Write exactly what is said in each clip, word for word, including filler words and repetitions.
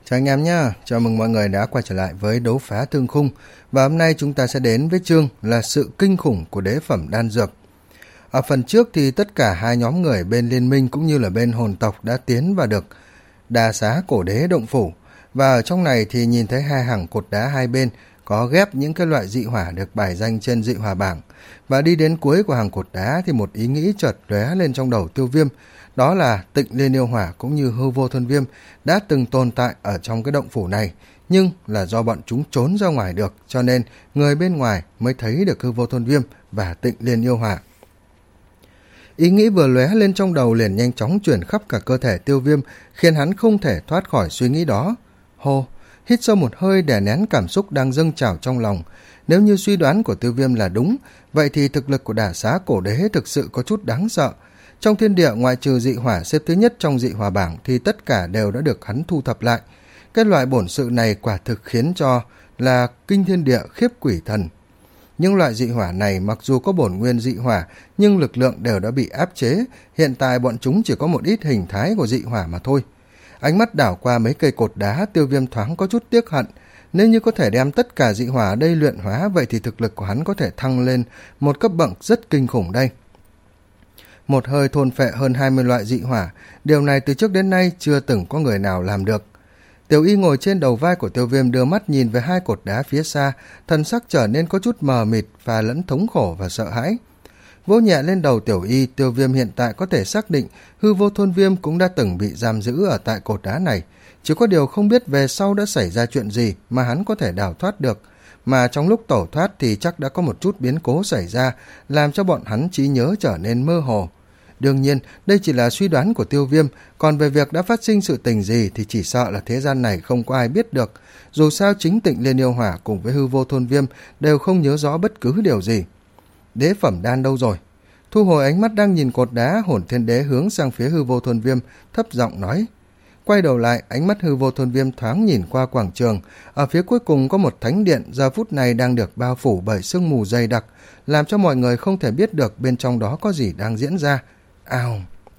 Chào anh em nhé, chào mừng mọi người đã quay trở lại với Đấu Phá Thương Khung. Và hôm nay chúng ta sẽ đến với chương là sự kinh khủng của đế phẩm đan dược. Ở phần trước thì tất cả hai nhóm người bên liên minh cũng như là bên hồn tộc đã tiến vào được Đà Xá Cổ Đế Động Phủ. Và ở trong này thì nhìn thấy hai hàng cột đá hai bên có ghép những cái loại dị hỏa được bài danh trên dị hỏa bảng. Và đi đến cuối của hàng cột đá thì một ý nghĩ chợt lóe lên trong đầu Tiêu Viêm. Đó là Tịnh Liên Yêu Hỏa cũng như Hư Vô Thuần Viêm đã từng tồn tại ở trong cái động phủ này, nhưng là do bọn chúng trốn ra ngoài được, cho nên người bên ngoài mới thấy được Hư Vô Thuần Viêm và Tịnh Liên Yêu Hỏa. Ý nghĩ vừa lóe lên trong đầu liền nhanh chóng chuyển khắp cả cơ thể Tiêu Viêm, khiến hắn không thể thoát khỏi suy nghĩ đó. Hô, hít sâu một hơi đè nén cảm xúc đang dâng trào trong lòng. Nếu như suy đoán của Tiêu Viêm là đúng, vậy thì thực lực của Đà Xá Cổ Đế thực sự có chút đáng sợ. Trong thiên địa ngoại trừ dị hỏa xếp thứ nhất trong dị hỏa bảng thì tất cả đều đã được hắn thu thập lại. Cái loại bổn sự này quả thực khiến cho là kinh thiên địa khiếp quỷ thần. Những loại dị hỏa này mặc dù có bổn nguyên dị hỏa nhưng lực lượng đều đã bị áp chế, hiện tại bọn chúng chỉ có một ít hình thái của dị hỏa mà thôi. Ánh mắt đảo qua mấy cây cột đá, Tiêu Viêm thoáng có chút tiếc hận. Nếu như có thể đem tất cả dị hỏa ở đây luyện hóa, vậy thì thực lực của hắn có thể thăng lên một cấp bậc rất kinh khủng đây. Một hơi thôn phệ hơn hai mươi loại dị hỏa, điều này từ trước đến nay chưa từng có người nào làm được. Tiểu Y ngồi trên đầu vai của Tiêu Viêm đưa mắt nhìn về hai cột đá phía xa, thần sắc trở nên có chút mờ mịt và lẫn thống khổ và sợ hãi. Vỗ nhẹ lên đầu Tiểu Y, Tiêu Viêm hiện tại có thể xác định Hư Vô Thôn Viêm cũng đã từng bị giam giữ ở tại cột đá này, chỉ có điều không biết về sau đã xảy ra chuyện gì mà hắn có thể đào thoát được, mà trong lúc tẩu thoát thì chắc đã có một chút biến cố xảy ra, làm cho bọn hắn trí nhớ trở nên mơ hồ. Đương nhiên, đây chỉ là suy đoán của Tiêu Viêm, còn về việc đã phát sinh sự tình gì thì chỉ sợ là thế gian này không có ai biết được. Dù sao chính Tịnh Liên Yêu Hỏa cùng với Hư Vô Thôn Viêm đều không nhớ rõ bất cứ điều gì. Đế phẩm đan đâu rồi? Thu hồi ánh mắt đang nhìn cột đá, Hồn Thiên Đế hướng sang phía Hư Vô Thôn Viêm, thấp giọng nói. Quay đầu lại, ánh mắt Hư Vô Thôn Viêm thoáng nhìn qua quảng trường. Ở phía cuối cùng có một thánh điện, giờ phút này đang được bao phủ bởi sương mù dày đặc, làm cho mọi người không thể biết được bên trong đó có gì đang diễn ra. Ào!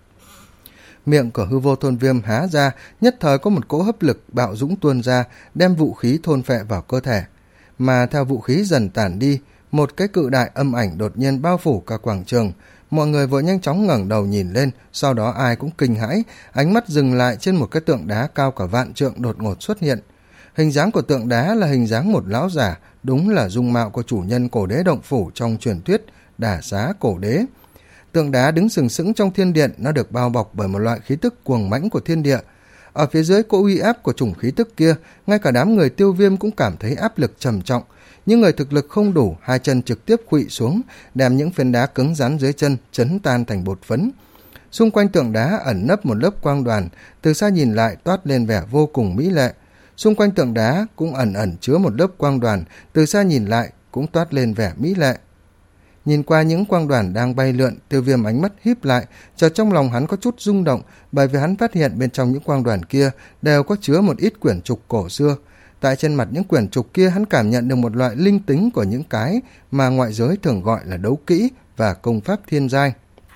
Miệng của Hư Vô Thôn Viêm há ra, nhất thời có một cỗ hấp lực bạo dũng tuôn ra, đem vũ khí thôn phệ vào cơ thể. Mà theo vũ khí dần tản đi, một cái cự đại âm ảnh đột nhiên bao phủ cả quảng trường. Mọi người vội nhanh chóng ngẩng đầu nhìn lên, sau đó ai cũng kinh hãi, ánh mắt dừng lại trên một cái tượng đá cao cả vạn trượng đột ngột xuất hiện. Hình dáng của tượng đá là hình dáng một lão giả, đúng là dung mạo của chủ nhân Cổ Đế Động Phủ trong truyền thuyết Đà Xá Cổ Đế. Tượng đá đứng sừng sững trong thiên điện, nó được bao bọc bởi một loại khí tức cuồng mãnh của thiên địa. Ở phía dưới cỗ uy áp của chủng khí tức kia, ngay cả đám người Tiêu Viêm cũng cảm thấy áp lực trầm trọng. Những người thực lực không đủ, hai chân trực tiếp khuỵu xuống, đem những phiến đá cứng rắn dưới chân chấn tan thành bột phấn. Xung quanh tượng đá ẩn nấp một lớp quang đoàn, từ xa nhìn lại toát lên vẻ vô cùng mỹ lệ. Xung quanh tượng đá cũng ẩn ẩn chứa một lớp quang đoàn, từ xa nhìn lại cũng toát lên vẻ mỹ lệ. Nhìn qua những quang đoàn đang bay lượn, Tiêu Viêm ánh mắt híp lại, chợt trong lòng hắn có chút rung động, bởi vì hắn phát hiện bên trong những quang đoàn kia đều có chứa một ít quyển trục cổ xưa. Tại trên mặt những quyển trục kia, hắn cảm nhận được một loại linh tính của những cái mà ngoại giới thường gọi là đấu kỹ và công pháp thiên giai.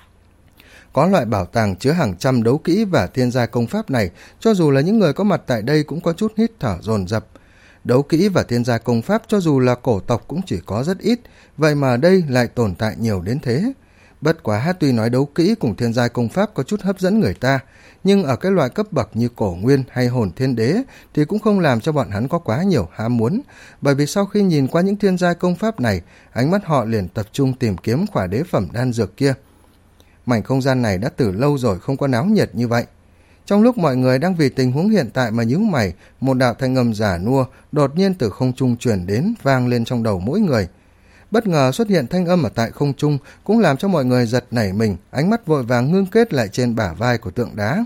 Có loại bảo tàng chứa hàng trăm đấu kỹ và thiên giai công pháp này, cho dù là những người có mặt tại đây cũng có chút hít thở dồn dập. Đấu kỹ và thiên gia công pháp cho dù là cổ tộc cũng chỉ có rất ít, vậy mà đây lại tồn tại nhiều đến thế. Bất quá tuy nói đấu kỹ cùng thiên gia công pháp có chút hấp dẫn người ta, nhưng ở cái loại cấp bậc như Cổ Nguyên hay Hồn Thiên Đế thì cũng không làm cho bọn hắn có quá nhiều ham muốn, bởi vì sau khi nhìn qua những thiên gia công pháp này, ánh mắt họ liền tập trung tìm kiếm khỏa đế phẩm đan dược kia. Mảnh không gian này đã từ lâu rồi không có náo nhiệt như vậy. Trong lúc mọi người đang vì tình huống hiện tại mà nhíu mày, một đạo thanh âm giả nua đột nhiên từ không trung truyền đến, vang lên trong đầu mỗi người. Bất ngờ xuất hiện thanh âm ở tại không trung cũng làm cho mọi người giật nảy mình, ánh mắt vội vàng ngưng kết lại trên bả vai của tượng đá.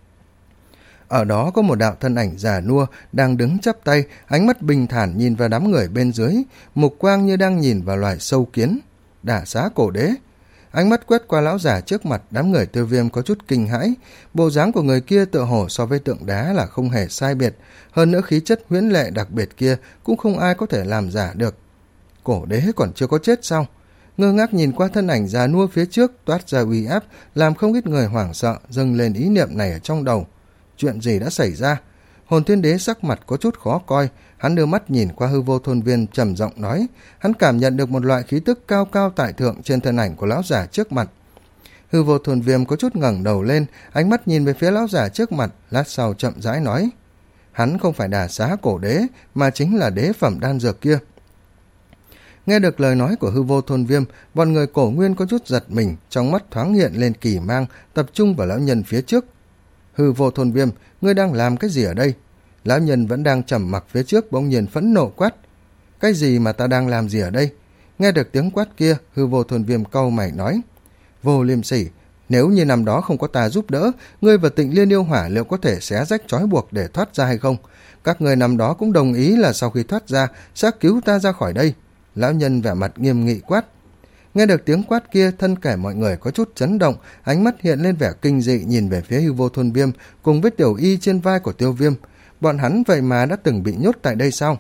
Ở đó có một đạo thân ảnh già nua đang đứng chắp tay, ánh mắt bình thản nhìn vào đám người bên dưới, mục quang như đang nhìn vào loài sâu kiến. Đả Xá Cổ Đế. Ánh mắt quét qua lão giả trước mặt, đám người Tiêu Viêm có chút kinh hãi. Bộ dáng của người kia tựa hồ so với tượng đá là không hề sai biệt, hơn nữa khí chất huyễn lệ đặc biệt kia cũng không ai có thể làm giả được. Cổ đế còn chưa có chết sao? Ngơ ngác nhìn qua thân ảnh già nua phía trước toát ra uy áp, làm không ít người hoảng sợ, dâng lên ý niệm này ở trong đầu. Chuyện gì đã xảy ra? Hồn Thiên Đế sắc mặt có chút khó coi, hắn đưa mắt nhìn qua Hư Vô Thôn Viêm trầm giọng nói, hắn cảm nhận được một loại khí tức cao cao tại thượng trên thân ảnh của lão giả trước mặt. Hư Vô Thôn Viêm có chút ngẩng đầu lên, ánh mắt nhìn về phía lão giả trước mặt, lát sau chậm rãi nói, hắn không phải Đà Xá Cổ Đế, mà chính là đế phẩm đan dược kia. Nghe được lời nói của Hư Vô Thôn Viêm, bọn người Cổ Nguyên có chút giật mình, trong mắt thoáng hiện lên kỳ mang, tập trung vào lão nhân phía trước. Hư Vô Thôn Viêm, ngươi đang làm cái gì ở đây? Lão nhân vẫn đang trầm mặc phía trước, bỗng nhiên phẫn nộ quát, cái gì mà ta đang làm gì ở đây? Nghe được tiếng quát kia, Hư Vô Thôn Viêm cau mày nói, Vô Liêm Sỉ, nếu như năm đó không có ta giúp đỡ, ngươi và Tịnh Liên Yêu Hỏa liệu có thể xé rách trói buộc để thoát ra hay không? Các người năm đó cũng đồng ý là sau khi thoát ra sẽ cứu ta ra khỏi đây. Lão nhân vẻ mặt nghiêm nghị quát. Nghe được tiếng quát kia, thân thể mọi người có chút chấn động, ánh mắt hiện lên vẻ kinh dị nhìn về phía Hư Vô Thôn Viêm cùng với Tiểu Y trên vai của Tiêu Viêm. Bọn hắn vậy mà đã từng bị nhốt tại đây sao?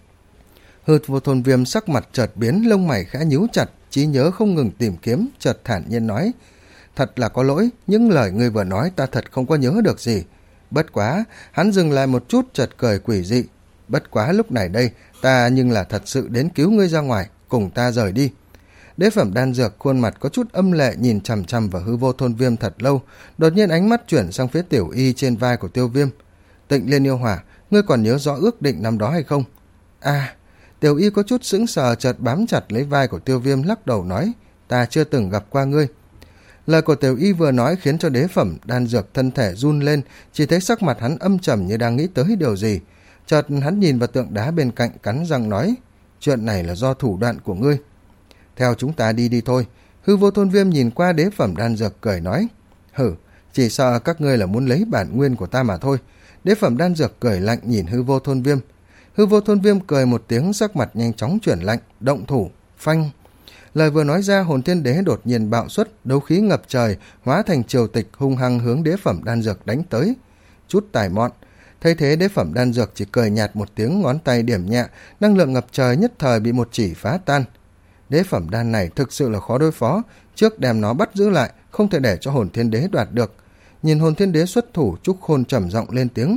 Hư Vô Thôn Viêm sắc mặt chợt biến, lông mày khẽ nhíu chặt, trí nhớ không ngừng tìm kiếm, chợt thản nhiên nói, thật là có lỗi, những lời ngươi vừa nói ta thật không có nhớ được gì. Bất quá, hắn dừng lại một chút, chợt cười quỷ dị. Bất quá lúc này đây, ta nhưng là thật sự đến cứu ngươi ra ngoài, cùng ta rời đi. Đế phẩm đan dược khuôn mặt có chút âm lệ nhìn chằm chằm vào Hư Vô Thôn Viêm thật lâu, đột nhiên ánh mắt chuyển sang phía Tiểu Y trên vai của Tiêu Viêm. Tịnh Liên Yêu Hỏa, ngươi còn nhớ rõ ước định năm đó hay không? À, Tiểu Y có chút sững sờ, chợt bám chặt lấy vai của Tiêu Viêm lắc đầu nói, ta chưa từng gặp qua ngươi. Lời của Tiểu Y vừa nói khiến cho đế phẩm đan dược thân thể run lên, chỉ thấy sắc mặt hắn âm trầm như đang nghĩ tới điều gì. Chợt hắn nhìn vào tượng đá bên cạnh, cắn răng nói, chuyện này là do thủ đoạn của ngươi. Theo chúng ta đi đi thôi. Hư Vô Thôn Viêm nhìn qua đế phẩm đan dược cười nói, hử, chỉ sợ các ngươi là muốn lấy bản nguyên của ta mà thôi. Đế phẩm đan dược cười lạnh nhìn Hư Vô Thôn Viêm. Hư Vô Thôn Viêm cười một tiếng, sắc mặt nhanh chóng chuyển lạnh, động thủ, phanh. Lời vừa nói ra, Hồn Thiên Đế đột nhiên bạo xuất, đấu khí ngập trời, hóa thành triều tịch hung hăng hướng đế phẩm đan dược đánh tới. Chút tài mọn. Thay thế đế phẩm đan dược chỉ cười nhạt một tiếng, ngón tay điểm nhẹ, năng lượng ngập trời nhất thời bị một chỉ phá tan. Đế phẩm đan này thực sự là khó đối phó, trước đem nó bắt giữ lại, không thể để cho Hồn Thiên Đế đoạt được. Nhìn Hồn Thiên Đế xuất thủ, Trúc Khôn trầm giọng lên tiếng,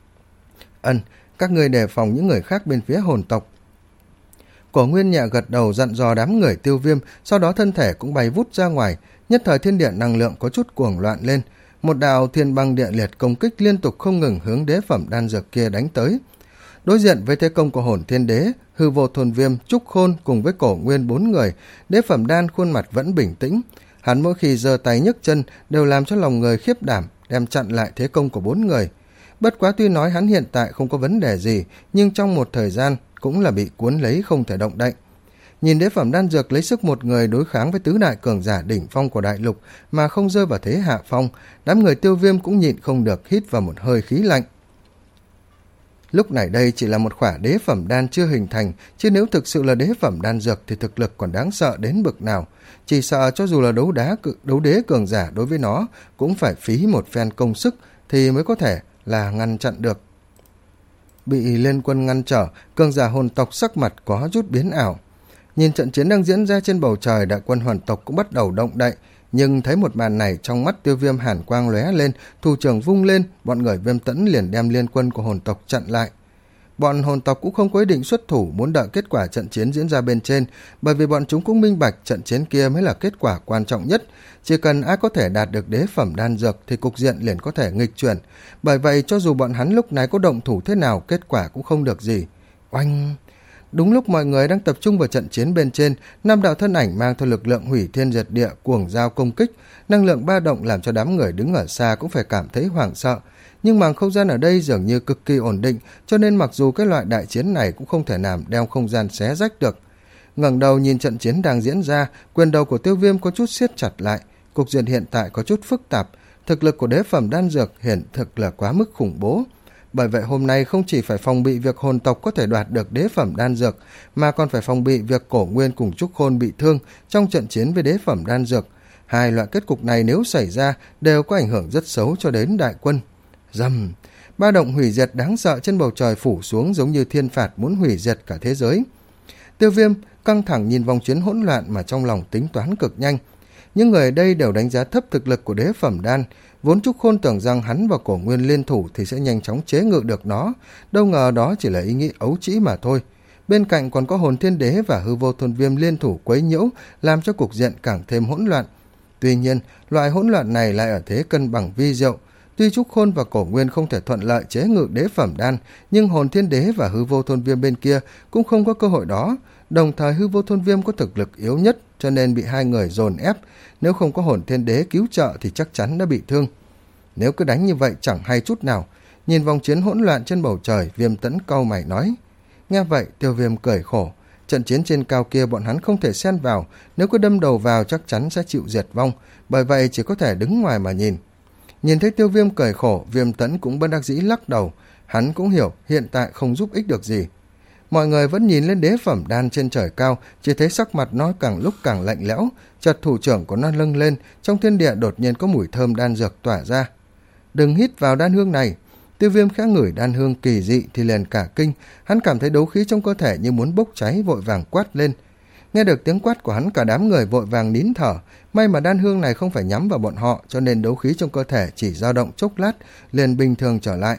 ân, các ngươi đề phòng những người khác bên phía hồn tộc. Cổ Nguyên nhẹ gật đầu dặn dò đám người Tiêu Viêm, sau đó thân thể cũng bay vút ra ngoài, nhất thời thiên địa năng lượng có chút cuồng loạn lên, một đạo thiên băng địa liệt công kích liên tục không ngừng hướng đế phẩm đan dược kia đánh tới. Đối diện với thế công của Hồn Thiên Đế, Hư Vô Thôn Viêm, Trúc Khôn cùng với Cổ Nguyên bốn người, đế phẩm đan khuôn mặt vẫn bình tĩnh, hắn mỗi khi giơ tay nhấc chân đều làm cho lòng người khiếp đảm, đem chặn lại thế công của bốn người. Bất quá tuy nói hắn hiện tại không có vấn đề gì, nhưng trong một thời gian cũng là bị cuốn lấy không thể động đậy. Nhìn đế phẩm đan dược lấy sức một người đối kháng với tứ đại cường giả đỉnh phong của đại lục mà không rơi vào thế hạ phong, đám người Tiêu Viêm cũng nhịn không được hít vào một hơi khí lạnh. Lúc này đây chỉ là một khỏa đế phẩm đan chưa hình thành, chứ nếu thực sự là đế phẩm đan dược thì thực lực còn đáng sợ đến bực nào. Chỉ sợ cho dù là đấu đá đấu đế cường giả đối với nó cũng phải phí một phen công sức thì mới có thể là ngăn chặn được. Bị liên quân ngăn trở, cường giả hồn tộc sắc mặt có chút biến ảo. Nhìn trận chiến đang diễn ra trên bầu trời, đại quân hồn tộc cũng bắt đầu động đậy, nhưng thấy một màn này, trong mắt Tiêu Viêm hàn quang lóe lên, thủ trưởng vung lên, bọn người Viêm Tẫn liền đem liên quân của hồn tộc chặn lại. Bọn hồn tộc cũng không có ý định xuất thủ, muốn đợi kết quả trận chiến diễn ra bên trên, bởi vì bọn chúng cũng minh bạch trận chiến kia mới là kết quả quan trọng nhất. Chỉ cần ai có thể đạt được đế phẩm đan dược thì cục diện liền có thể nghịch chuyển. Bởi vậy cho dù bọn hắn lúc này có động thủ thế nào, kết quả cũng không được gì. Oanh! Đúng lúc mọi người đang tập trung vào trận chiến bên trên, năm đạo thân ảnh mang theo lực lượng hủy thiên diệt địa cuồng giao công kích, năng lượng ba động làm cho đám người đứng ở xa cũng phải cảm thấy hoảng sợ. Nhưng màng không gian ở đây dường như cực kỳ ổn định, cho nên mặc dù cái loại đại chiến này cũng không thể làm đeo không gian xé rách được. Ngẩng đầu nhìn trận chiến đang diễn ra, quyền đầu của Tiêu Viêm có chút siết chặt lại, cục diện hiện tại có chút phức tạp, thực lực của đế phẩm đan dược hiện thực là quá mức khủng bố. Bởi vậy hôm nay không chỉ phải phòng bị việc hồn tộc có thể đoạt được đế phẩm đan dược, mà còn phải phòng bị việc Cổ Nguyên cùng Trúc Khôn bị thương trong trận chiến với đế phẩm đan dược. Hai loại kết cục này nếu xảy ra đều có ảnh hưởng rất xấu cho đến đại quân. Rầm, ba động hủy diệt đáng sợ trên bầu trời phủ xuống giống như thiên phạt muốn hủy diệt cả thế giới. Tiêu Viêm căng thẳng nhìn vòng chiến hỗn loạn mà trong lòng tính toán cực nhanh. Những người ở đây đều đánh giá thấp thực lực của đế phẩm đan, Vốn Trúc Khôn tưởng rằng hắn và Cổ Nguyên liên thủ thì sẽ nhanh chóng chế ngự được nó, đâu ngờ đó chỉ là ý nghĩ ấu trĩ mà thôi. Bên cạnh còn có Hồn Thiên Đế và Hư Vô Thôn Viêm liên thủ quấy nhiễu, làm cho cục diện càng thêm hỗn loạn. Tuy nhiên, loại hỗn loạn này lại ở thế cân bằng vi diệu. Tuy Trúc Khôn và Cổ Nguyên không thể thuận lợi chế ngự đế phẩm đan, nhưng Hồn Thiên Đế và Hư Vô Thôn Viêm bên kia cũng không có cơ hội đó. Đồng thời Hư Vô Thôn Viêm có thực lực yếu nhất, cho nên bị hai người dồn ép. Nếu không có Hồn Thiên Đế cứu trợ thì chắc chắn đã bị thương. Nếu cứ đánh như vậy chẳng hay chút nào. Nhìn vòng chiến hỗn loạn trên bầu trời, Viêm Tẫn cau mày nói. Nghe vậy, Tiêu Viêm cười khổ. Trận chiến trên cao kia bọn hắn không thể xen vào, nếu cứ đâm đầu vào chắc chắn sẽ chịu diệt vong, bởi vậy chỉ có thể đứng ngoài mà nhìn. Nhìn thấy Tiêu Viêm cười khổ, Viêm Tẫn cũng bất đắc dĩ lắc đầu. Hắn cũng hiểu hiện tại không giúp ích được gì. Mọi người vẫn nhìn lên đế phẩm đan trên trời cao, chỉ thấy sắc mặt nó càng lúc càng lạnh lẽo. Chợt thủ trưởng của nó lâng lên, trong thiên địa đột nhiên có mùi thơm đan dược tỏa ra. Đừng hít vào đan hương này. Tiêu Viêm khẽ ngửi đan hương kỳ dị thì liền cả kinh. Hắn cảm thấy đấu khí trong cơ thể như muốn bốc cháy, vội vàng quát lên. Nghe được tiếng quát của hắn, cả đám người vội vàng nín thở. May mà đan hương này không phải nhắm vào bọn họ, cho nên đấu khí trong cơ thể chỉ dao động chốc lát liền bình thường trở lại.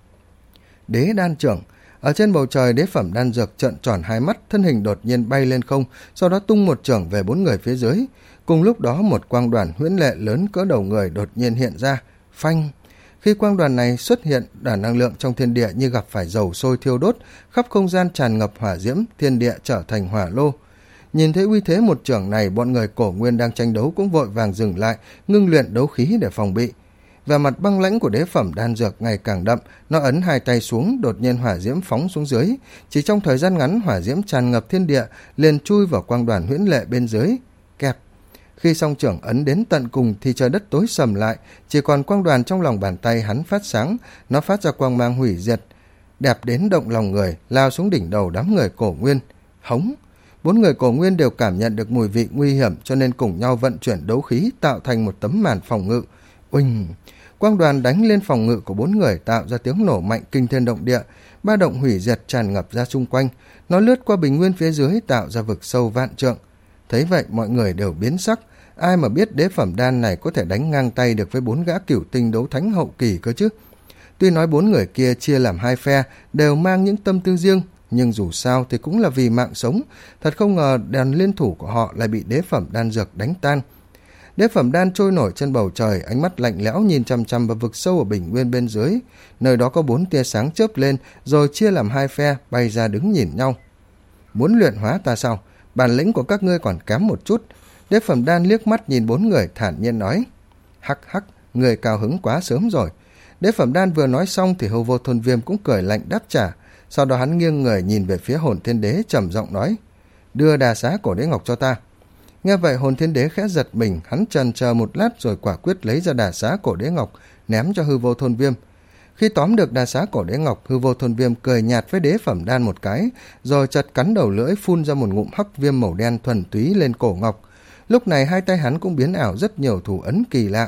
Đế đan trưởng. Ở trên bầu trời, đế phẩm đan dược trợn tròn hai mắt, thân hình đột nhiên bay lên không, sau đó tung một chưởng về bốn người phía dưới. Cùng lúc đó một quang đoàn huyễn lệ lớn cỡ đầu người đột nhiên hiện ra. Phanh! Khi quang đoàn này xuất hiện, đoàn năng lượng trong thiên địa như gặp phải dầu sôi thiêu đốt, khắp không gian tràn ngập hỏa diễm, thiên địa trở thành hỏa lô. Nhìn thấy uy thế một chưởng này, bọn người Cổ Nguyên đang tranh đấu cũng vội vàng dừng lại, ngưng luyện đấu khí để phòng bị. Và mặt băng lãnh của đế phẩm đan dược ngày càng đậm, nó ấn hai tay xuống, đột nhiên hỏa diễm phóng xuống dưới. Chỉ trong thời gian ngắn, hỏa diễm tràn ngập thiên địa, liền chui vào quang đoàn huyễn lệ bên dưới. Kẹp! Khi song trưởng ấn đến tận cùng thì trời đất tối sầm lại, chỉ còn quang đoàn trong lòng bàn tay hắn phát sáng, nó phát ra quang mang hủy diệt, đẹp đến động lòng người, lao xuống đỉnh đầu đám người Cổ Nguyên. Hống! Bốn người Cổ Nguyên đều cảm nhận được mùi vị nguy hiểm, cho nên cùng nhau vận chuyển đấu khí tạo thành một tấm màn phòng ngự. Uỳnh! Quang đoàn đánh lên phòng ngự của bốn người, tạo ra tiếng nổ mạnh kinh thiên động địa, ba động hủy diệt tràn ngập ra xung quanh, nó lướt qua bình nguyên phía dưới tạo ra vực sâu vạn trượng. Thấy vậy mọi người đều biến sắc, ai mà biết đế phẩm đan này có thể đánh ngang tay được với bốn gã cửu tinh đấu thánh hậu kỳ cơ chứ. Tuy nói bốn người kia chia làm hai phe, đều mang những tâm tư riêng, nhưng dù sao thì cũng là vì mạng sống. Thật không ngờ đàn liên thủ của họ lại bị đế phẩm đan dược đánh tan. Đế phẩm đan trôi nổi trên bầu trời, ánh mắt lạnh lẽo nhìn chằm chằm vào vực sâu ở bình nguyên bên dưới. Nơi đó có bốn tia sáng chớp lên, rồi chia làm hai phe, bay ra đứng nhìn nhau. Muốn luyện hóa ta sao? Bản lĩnh của các ngươi còn kém một chút. Đế phẩm đan liếc mắt nhìn bốn người thản nhiên nói. Hắc hắc, người cao hứng quá sớm rồi. Đế phẩm đan vừa nói xong thì Hư Vô Thôn Viêm cũng cười lạnh đáp trả. Sau đó hắn nghiêng người nhìn về phía Hồn Thiên Đế trầm giọng nói. Đưa đà xá cổ đế ngọc cho ta. Nghe vậy Hồn Thiên Đế khẽ giật mình, hắn chần chờ một lát rồi quả quyết lấy ra đà xá cổ đế ngọc, ném cho Hư Vô Thôn Viêm. Khi tóm được đà xá cổ đế ngọc, Hư Vô Thôn Viêm cười nhạt với đế phẩm đan một cái, rồi chật cắn đầu lưỡi phun ra một ngụm hắc viêm màu đen thuần túy lên cổ ngọc. Lúc này hai tay hắn cũng biến ảo rất nhiều thủ ấn kỳ lạ.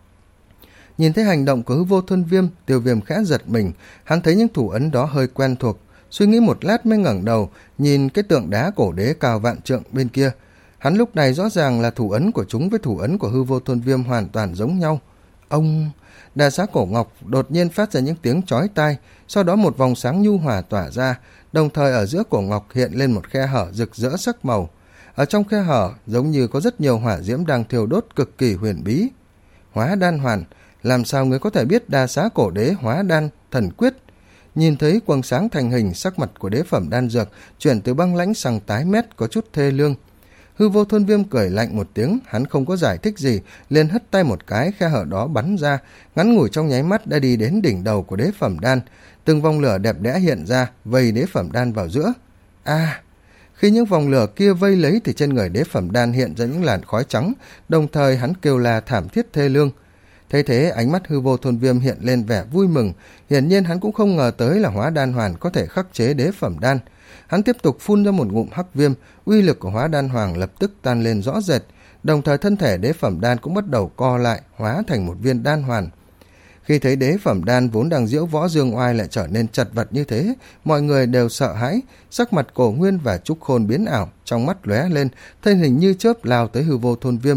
Nhìn thấy hành động của Hư Vô Thôn Viêm, Tiêu Viêm khẽ giật mình, hắn thấy những thủ ấn đó hơi quen thuộc, suy nghĩ một lát mới ngẩng đầu, nhìn cái tượng đá cổ đế cao vạn trượng bên kia. Hắn lúc này rõ ràng là thủ ấn của chúng với thủ ấn của Hư Vô Thôn Viêm hoàn toàn giống nhau. Ông... Đà xá cổ ngọc đột nhiên phát ra những tiếng chói tai, sau đó một vòng sáng nhu hòa tỏa ra, đồng thời ở giữa cổ ngọc hiện lên một khe hở rực rỡ sắc màu. Ở trong khe hở giống như có rất nhiều hỏa diễm đang thiêu đốt cực kỳ huyền bí. Hóa đan hoàn, làm sao người có thể biết đà xá cổ đế hóa đan thần quyết? Nhìn thấy quầng sáng thành hình, sắc mặt của đế phẩm đan dược chuyển từ băng lãnh sang tái mét, có chút thê lương. Hư Vô Thôn Viêm cười lạnh một tiếng, hắn không có giải thích gì, liền hất tay một cái, khe hở đó bắn ra, ngắn ngủi trong nháy mắt đã đi đến đỉnh đầu của đế phẩm đan. Từng vòng lửa đẹp đẽ hiện ra, vây đế phẩm đan vào giữa. A! À, khi những vòng lửa kia vây lấy thì trên người đế phẩm đan hiện ra những làn khói trắng, đồng thời hắn kêu la thảm thiết thê lương. Thấy thế, ánh mắt Hư Vô Thôn Viêm hiện lên vẻ vui mừng, hiển nhiên hắn cũng không ngờ tới là hóa đan hoàn có thể khắc chế đế phẩm đan. Hắn tiếp tục phun ra một ngụm hắc viêm, uy lực của hóa đan hoàng lập tức tan lên rõ rệt, đồng thời thân thể đế phẩm đan cũng bắt đầu co lại, hóa thành một viên đan hoàn. Khi thấy đế phẩm đan vốn đang diễu võ dương oai lại trở nên chật vật như thế, mọi người đều sợ hãi, sắc mặt Cổ Nguyên và Trúc Khôn biến ảo, trong mắt lóe lên, thân hình như chớp lao tới Hư Vô Thôn Viêm.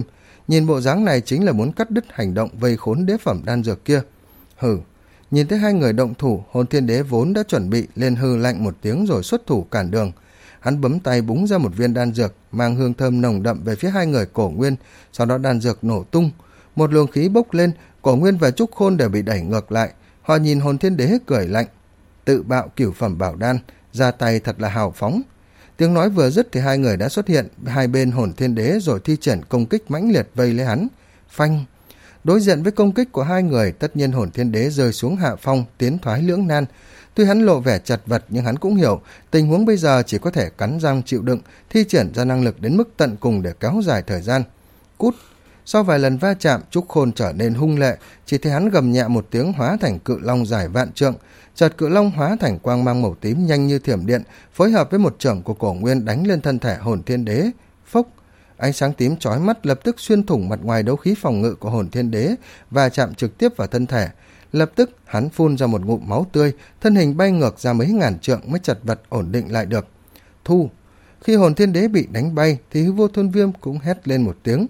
Nhìn bộ dáng này chính là muốn cắt đứt hành động vây khốn đế phẩm đan dược kia. Hừ, nhìn thấy hai người động thủ, Hồn Thiên Đế vốn đã chuẩn bị lên hư lạnh một tiếng rồi xuất thủ cản đường. Hắn bấm tay búng ra một viên đan dược mang hương thơm nồng đậm về phía hai người Cổ Nguyên, sau đó đan dược nổ tung, một luồng khí bốc lên, Cổ Nguyên và Trúc Khôn đều bị đẩy ngược lại. Họ nhìn Hồn Thiên Đế cười lạnh, tự bạo cửu phẩm bảo đan, ra tay thật là hào phóng. Tiếng nói vừa dứt thì hai người đã xuất hiện hai bên Hồn Thiên Đế rồi thi triển công kích mãnh liệt vây lấy hắn. Phanh! Đối diện với công kích của hai người, tất nhiên Hồn Thiên Đế rơi xuống hạ phong, tiến thoái lưỡng nan. Tuy hắn lộ vẻ chật vật nhưng hắn cũng hiểu tình huống bây giờ chỉ có thể cắn răng chịu đựng, thi triển ra năng lực đến mức tận cùng để kéo dài thời gian. Cút! Sau vài lần va chạm, Trúc Khôn trở nên hung lệ, chỉ thấy hắn gầm nhẹ một tiếng hóa thành cự long dài vạn trượng. Chợt cự long hóa thành quang mang màu tím nhanh như thiểm điện, phối hợp với một chưởng của Cổ Nguyên đánh lên thân thể Hồn Thiên Đế. Phốc! Ánh sáng tím chói mắt lập tức xuyên thủng mặt ngoài đấu khí phòng ngự của Hồn Thiên Đế và chạm trực tiếp vào thân thể. Lập tức hắn phun ra một ngụm máu tươi, thân hình bay ngược ra mấy ngàn trượng mới chật vật ổn định lại được. Thu! Khi Hồn Thiên Đế bị đánh bay thì Hư Vô Thôn Viêm cũng hét lên một tiếng.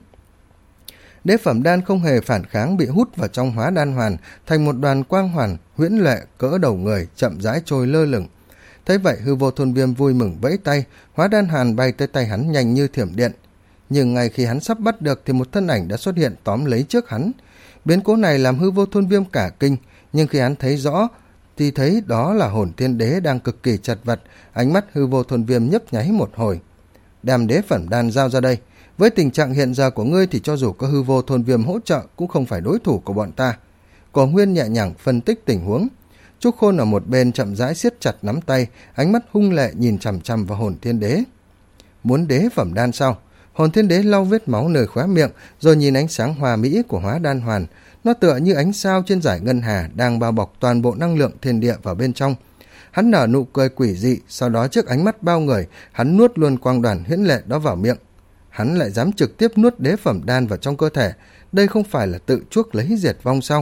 Đế phẩm đan không hề phản kháng, bị hút vào trong hóa đan hoàn thành một đoàn quang hoàn huyễn lệ cỡ đầu người, chậm rãi trôi lơ lửng. Thấy vậy, Hư Vô Thôn Viêm vui mừng vẫy tay, hóa đan hàn bay tới tay hắn nhanh như thiểm điện. Nhưng ngay khi hắn sắp bắt được thì một thân ảnh đã xuất hiện tóm lấy trước hắn. Biến cố này làm Hư Vô Thôn Viêm cả kinh, nhưng khi hắn thấy rõ thì thấy đó là Hồn Thiên Đế đang cực kỳ chật vật. Ánh mắt Hư Vô Thôn Viêm nhấp nháy một hồi. Đem đế phẩm đan giao ra đây. Với tình trạng hiện giờ của ngươi thì cho dù có Hư Vô Thôn Viêm hỗ trợ cũng không phải đối thủ của bọn ta. Cổ Nguyên nhẹ nhàng phân tích tình huống. Trúc Khôn ở một bên chậm rãi siết chặt nắm tay, ánh mắt hung lệ nhìn chằm chằm vào Hồn Thiên Đế. Muốn đế phẩm đan sao? Hồn Thiên Đế lau vết máu nơi khóe miệng, rồi nhìn ánh sáng hòa mỹ của hóa đan hoàn. Nó tựa như ánh sao trên dải ngân hà đang bao bọc toàn bộ năng lượng thiên địa vào bên trong. Hắn nở nụ cười quỷ dị, sau đó trước ánh mắt bao người, hắn nuốt luôn quang đoàn huyễn lệ đó vào miệng. Hắn lại dám trực tiếp nuốt đế phẩm đan vào trong cơ thể, đây không phải là tự chuốc lấy diệt vong sao?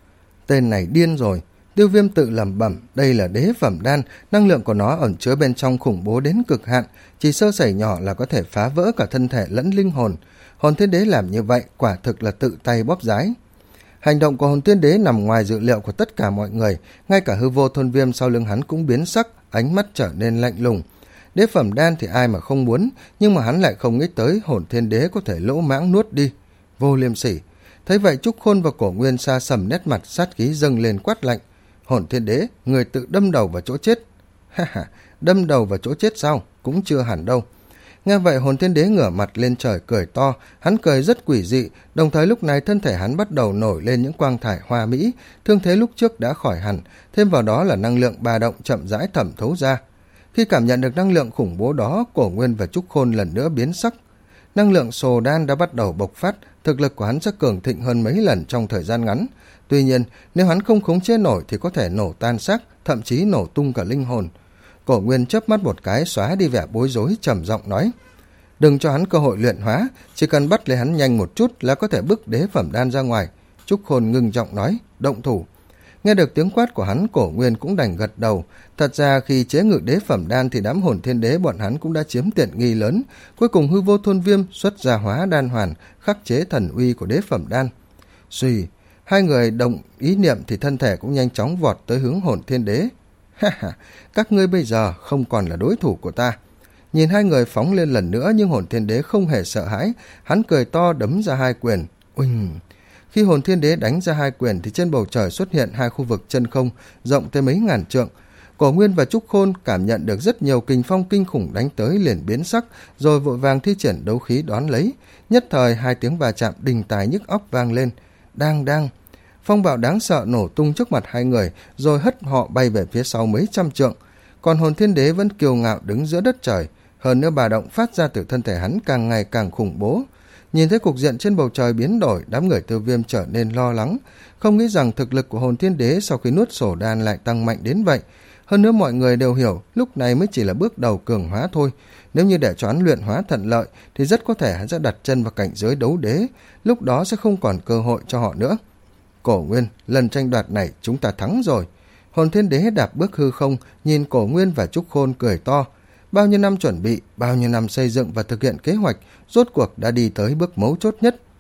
Tên này điên rồi. Tiêu Viêm tự lẩm bẩm, đây là đế phẩm đan, năng lượng của nó ẩn chứa bên trong khủng bố đến cực hạn, chỉ sơ sẩy nhỏ là có thể phá vỡ cả thân thể lẫn linh hồn. Hồn Thiên Đế làm như vậy quả thực là tự tay bóp giái. Hành động của Hồn Thiên Đế nằm ngoài dự liệu của tất cả mọi người, ngay cả Hư Vô Thôn Viêm sau lưng hắn cũng biến sắc, ánh mắt trở nên lạnh lùng. Đế phẩm đan thì ai mà không muốn, nhưng mà hắn lại không nghĩ tới Hồn Thiên Đế có thể lỗ mãng nuốt đi. Vô liêm sỉ. Thấy vậy, Trúc Khôn và Cổ Nguyên xa sầm nét mặt, sát khí dâng lên quát lạnh. Hồn Thiên Đế, người tự đâm đầu vào chỗ chết. Ha ha, đâm đầu vào chỗ chết sao? Cũng chưa hẳn đâu. Nghe vậy, Hồn Thiên Đế ngửa mặt lên trời cười to, hắn cười rất quỷ dị, đồng thời lúc này thân thể hắn bắt đầu nổi lên những quang thải hoa mỹ, thương thế lúc trước đã khỏi hẳn, thêm vào đó là năng lượng ba động chậm rãi thẩm thấu ra. Khi cảm nhận được năng lượng khủng bố đó, Cổ Nguyên và Trúc Khôn lần nữa biến sắc. Năng lượng sồ đan đã bắt đầu bộc phát, thực lực của hắn sẽ cường thịnh hơn mấy lần trong thời gian ngắn. Tuy nhiên, nếu hắn không khống chế nổi thì có thể nổ tan xác, thậm chí nổ tung cả linh hồn. Cổ Nguyên chớp mắt một cái xóa đi vẻ bối rối, trầm giọng nói. Đừng cho hắn cơ hội luyện hóa, chỉ cần bắt lấy hắn nhanh một chút là có thể bức đế phẩm đan ra ngoài. Trúc Khôn ngưng giọng nói, động thủ. Nghe được tiếng quát của hắn, Cổ Nguyên cũng đành gật đầu. Thật ra khi chế ngự đế phẩm đan thì đám Hồn Thiên Đế bọn hắn cũng đã chiếm tiện nghi lớn. Cuối cùng Hư Vô Thôn Viêm xuất ra hóa đan hoàn, khắc chế thần uy của đế phẩm đan. Suy, hai người đồng ý niệm thì thân thể cũng nhanh chóng vọt tới hướng Hồn Thiên Đế. Ha ha, các ngươi bây giờ không còn là đối thủ của ta. Nhìn hai người phóng lên lần nữa nhưng Hồn Thiên Đế không hề sợ hãi, hắn cười to đấm ra hai quyền. Uỳnh! Khi Hồn Thiên Đế đánh ra hai quyền thì trên bầu trời xuất hiện hai khu vực chân không rộng tới mấy ngàn trượng. Cổ Nguyên và Trúc Khôn cảm nhận được rất nhiều kình phong kinh khủng đánh tới liền biến sắc, rồi vội vàng thi triển đấu khí đón lấy. Nhất thời hai tiếng va chạm đình tài nhức óc vang lên. Đang đang. Phong bạo đáng sợ nổ tung trước mặt hai người, rồi hất họ bay về phía sau mấy trăm trượng. Còn Hồn Thiên Đế vẫn kiêu ngạo đứng giữa đất trời. Hơn nữa bà động phát ra từ thân thể hắn càng ngày càng khủng bố. Nhìn thấy cục diện trên bầu trời biến đổi, đám người Tiêu Viêm trở nên lo lắng, không nghĩ rằng thực lực của Hồn Thiên Đế sau khi nuốt sổ đan lại tăng mạnh đến vậy. Hơn nữa mọi người đều hiểu, lúc này mới chỉ là bước đầu cường hóa thôi. Nếu như để cho hắn luyện hóa thuận lợi, thì rất có thể hắn sẽ đặt chân vào cảnh giới đấu đế, lúc đó sẽ không còn cơ hội cho họ nữa. Cổ Nguyên, lần tranh đoạt này chúng ta thắng rồi. Hồn Thiên Đế đạp bước hư không, nhìn Cổ Nguyên và Trúc Khôn cười to. Bao nhiêu năm chuẩn bị, bao nhiêu năm xây dựng và thực hiện kế hoạch, rốt cuộc đã đi tới bước mấu chốt nhất.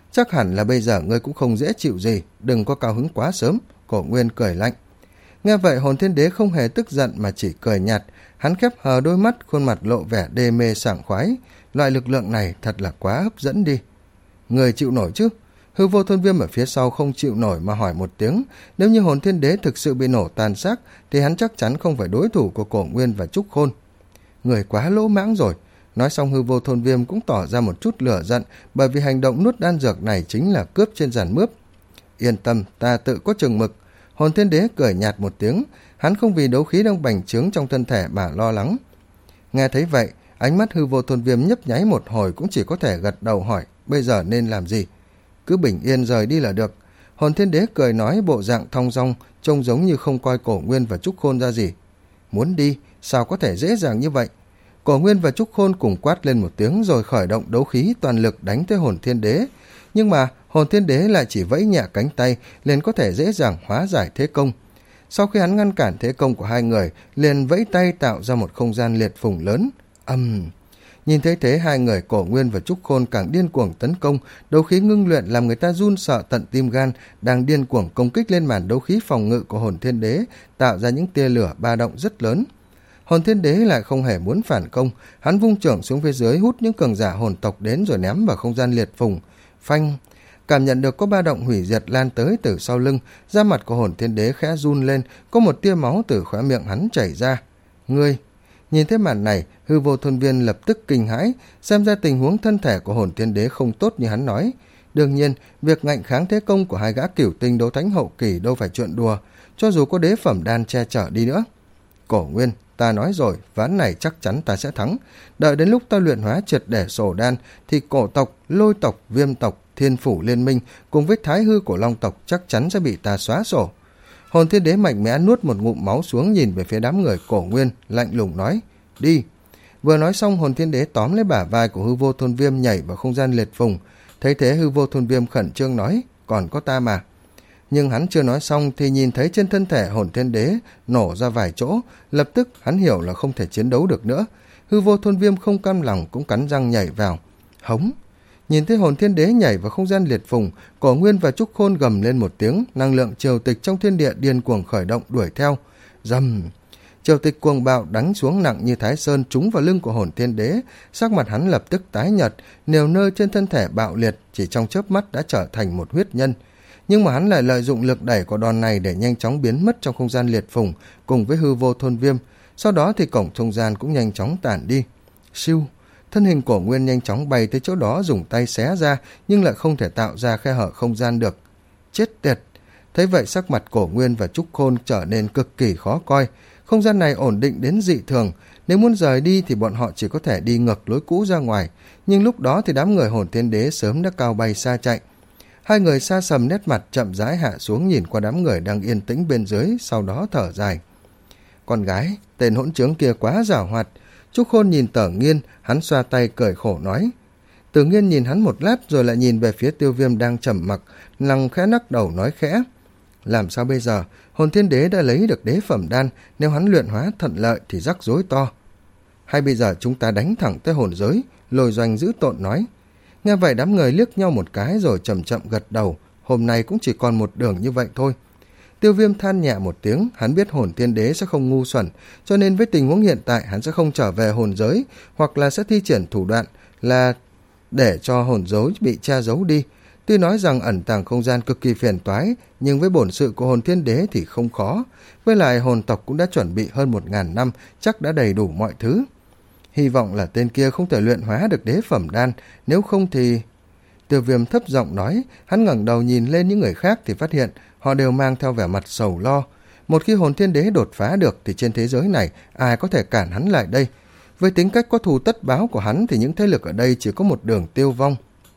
Chắc hẳn là bây giờ ngươi cũng không dễ chịu gì, đừng có cao hứng quá sớm. Cổ Nguyên cười lạnh. Nghe vậy Hồn Thiên Đế không hề tức giận mà chỉ cười nhạt. Hắn khép hờ đôi mắt, khuôn mặt lộ vẻ đê mê sảng khoái. Loại lực lượng này thật là quá hấp dẫn đi. Người chịu nổi chứ? Hư Vô Thôn Viêm ở phía sau không chịu nổi mà hỏi một tiếng. Nếu như Hồn Thiên Đế thực sự bị nổ tàn xác thì hắn chắc chắn không phải đối thủ của Cổ Nguyên và Trúc Khôn. Người quá lỗ mãng rồi. Nói xong Hư Vô Thôn Viêm cũng tỏ ra một chút lửa giận, bởi vì hành động nuốt đan dược này chính là cướp trên giàn mướp. Yên tâm, ta tự có chừng mực. Hồn Thiên Đế cười nhạt một tiếng, hắn không vì đấu khí đang bành trướng trong thân thể mà lo lắng. Nghe thấy vậy, ánh mắt Hư Vô Thôn Viêm nhấp nháy một hồi cũng chỉ có thể gật đầu hỏi, bây giờ nên làm gì? Cứ bình yên rời đi là được. Hồn Thiên Đế cười nói, bộ dạng thong dong, trông giống như không coi Cổ Nguyên và Trúc Khôn ra gì. Muốn đi, sao có thể dễ dàng như vậy? Cổ Nguyên và Trúc Khôn cùng quát lên một tiếng rồi khởi động đấu khí toàn lực đánh tới Hồn Thiên Đế. Nhưng mà Hồn Thiên Đế lại chỉ vẫy nhẹ cánh tay liền có thể dễ dàng hóa giải thế công. Sau khi hắn ngăn cản thế công của hai người, liền vẫy tay tạo ra một không gian liệt phùng lớn. Âm um. Nhìn thấy thế, hai người Cổ Nguyên và Trúc Khôn càng điên cuồng tấn công, đấu khí ngưng luyện làm người ta run sợ tận tim gan, đang điên cuồng công kích lên màn đấu khí phòng ngự của Hồn Thiên Đế, tạo ra những tia lửa ba động rất lớn. Hồn Thiên Đế lại không hề muốn phản công, hắn vung chưởng xuống phía dưới hút những cường giả hồn tộc đến rồi ném vào không gian liệt phùng. Phanh! Cảm nhận được có ba động hủy diệt lan tới từ sau lưng, da mặt của Hồn Thiên Đế khẽ run lên, có một tia máu từ khóe miệng hắn chảy ra. Ngươi! Nhìn thấy màn này, Hư Vô Thôn Viên lập tức kinh hãi, xem ra tình huống thân thể của Hồn Thiên Đế không tốt như hắn nói. Đương nhiên, việc ngạnh kháng thế công của hai gã cửu tinh đấu thánh hậu kỳ đâu phải chuyện đùa, cho dù có đế phẩm đan che chở đi nữa. Cổ Nguyên, ta nói rồi, ván này chắc chắn ta sẽ thắng. Đợi đến lúc ta luyện hóa triệt để sổ đan, thì cổ tộc, lôi tộc, viêm tộc, thiên phủ liên minh cùng với thái hư của long tộc chắc chắn sẽ bị ta xóa sổ. Hồn Thiên Đế mạnh mẽ nuốt một ngụm máu xuống, nhìn về phía đám người Cổ Nguyên, lạnh lùng nói, đi. Vừa nói xong, Hồn Thiên Đế tóm lấy bả vai của Hư Vô Thôn Viêm nhảy vào không gian liệt phùng. Thấy thế, Hư Vô Thôn Viêm khẩn trương nói, còn có ta mà. Nhưng hắn chưa nói xong thì nhìn thấy trên thân thể Hồn Thiên Đế nổ ra vài chỗ, lập tức hắn hiểu là không thể chiến đấu được nữa. Hư Vô Thôn Viêm không cam lòng cũng cắn răng nhảy vào. Hống! Nhìn thấy Hồn Thiên Đế nhảy vào không gian liệt phùng, Cổ Nguyên và Trúc Khôn gầm lên một tiếng, năng lượng triều tịch trong thiên địa điên cuồng khởi động đuổi theo. Rầm! Triều tịch cuồng bạo đánh xuống nặng như Thái Sơn trúng vào lưng của Hồn Thiên Đế, sắc mặt hắn lập tức tái nhợt, nhiều nơi trên thân thể bạo liệt, chỉ trong chớp mắt đã trở thành một huyết nhân. Nhưng mà hắn lại lợi dụng lực đẩy của đòn này để nhanh chóng biến mất trong không gian liệt phùng cùng với Hư Vô Thôn Viêm. Sau đó thì cổng không gian cũng nhanh chóng tản đi. Siêu! Thân hình Cổ Nguyên nhanh chóng bay tới chỗ đó, dùng tay xé ra nhưng lại không thể tạo ra khe hở không gian được. Chết tiệt! Thấy vậy sắc mặt Cổ Nguyên và Trúc Khôn trở nên cực kỳ khó coi. Không gian này ổn định đến dị thường, nếu muốn rời đi thì bọn họ chỉ có thể đi ngược lối cũ ra ngoài, nhưng lúc đó thì đám người Hồn Thiên Đế sớm đã cao bay xa chạy. Hai người xa sầm nét mặt chậm rãi hạ xuống nhìn qua đám người đang yên tĩnh bên dưới, sau đó thở dài. Con gái, tên hỗn trướng kia quá giảo hoạt. Trúc Khôn nhìn Tở Nghiên, hắn xoa tay cười khổ nói. Tử Nghiên nhìn hắn một lát rồi lại nhìn về phía Tiêu Viêm đang trầm mặc, lăng khẽ nắc đầu nói khẽ. Làm sao bây giờ? Hồn Thiên Đế đã lấy được đế phẩm đan, nếu hắn luyện hóa thuận lợi thì rắc rối to. Hay bây giờ chúng ta đánh thẳng tới hồn giới? Lôi Doanh giữ tợn nói. Nghe vậy đám người liếc nhau một cái rồi chậm chậm gật đầu. Hôm nay cũng chỉ còn một đường như vậy thôi. Tiêu Viêm than nhẹ một tiếng, hắn biết Hồn Thiên Đế sẽ không ngu xuẩn, cho nên với tình huống hiện tại hắn sẽ không trở về hồn giới, hoặc là sẽ thi triển thủ đoạn là để cho hồn giới bị che giấu đi. Tuy nói rằng ẩn tàng không gian cực kỳ phiền toái, nhưng với bổn sự của Hồn Thiên Đế thì không khó. Với lại hồn tộc cũng đã chuẩn bị hơn một ngàn năm, chắc đã đầy đủ mọi thứ. Hy vọng là tên kia không thể luyện hóa được đế phẩm đan, nếu không thì... Tiêu Viêm thấp giọng nói, hắn ngẩng đầu nhìn lên những người khác thì phát hiện họ đều mang theo vẻ mặt sầu lo. Một khi Hồn Thiên Đế đột phá được thì trên thế giới này ai có thể cản hắn lại đây? Với tính cách có thù tất báo của hắn thì những thế lực ở đây chỉ có một đường tiêu vong.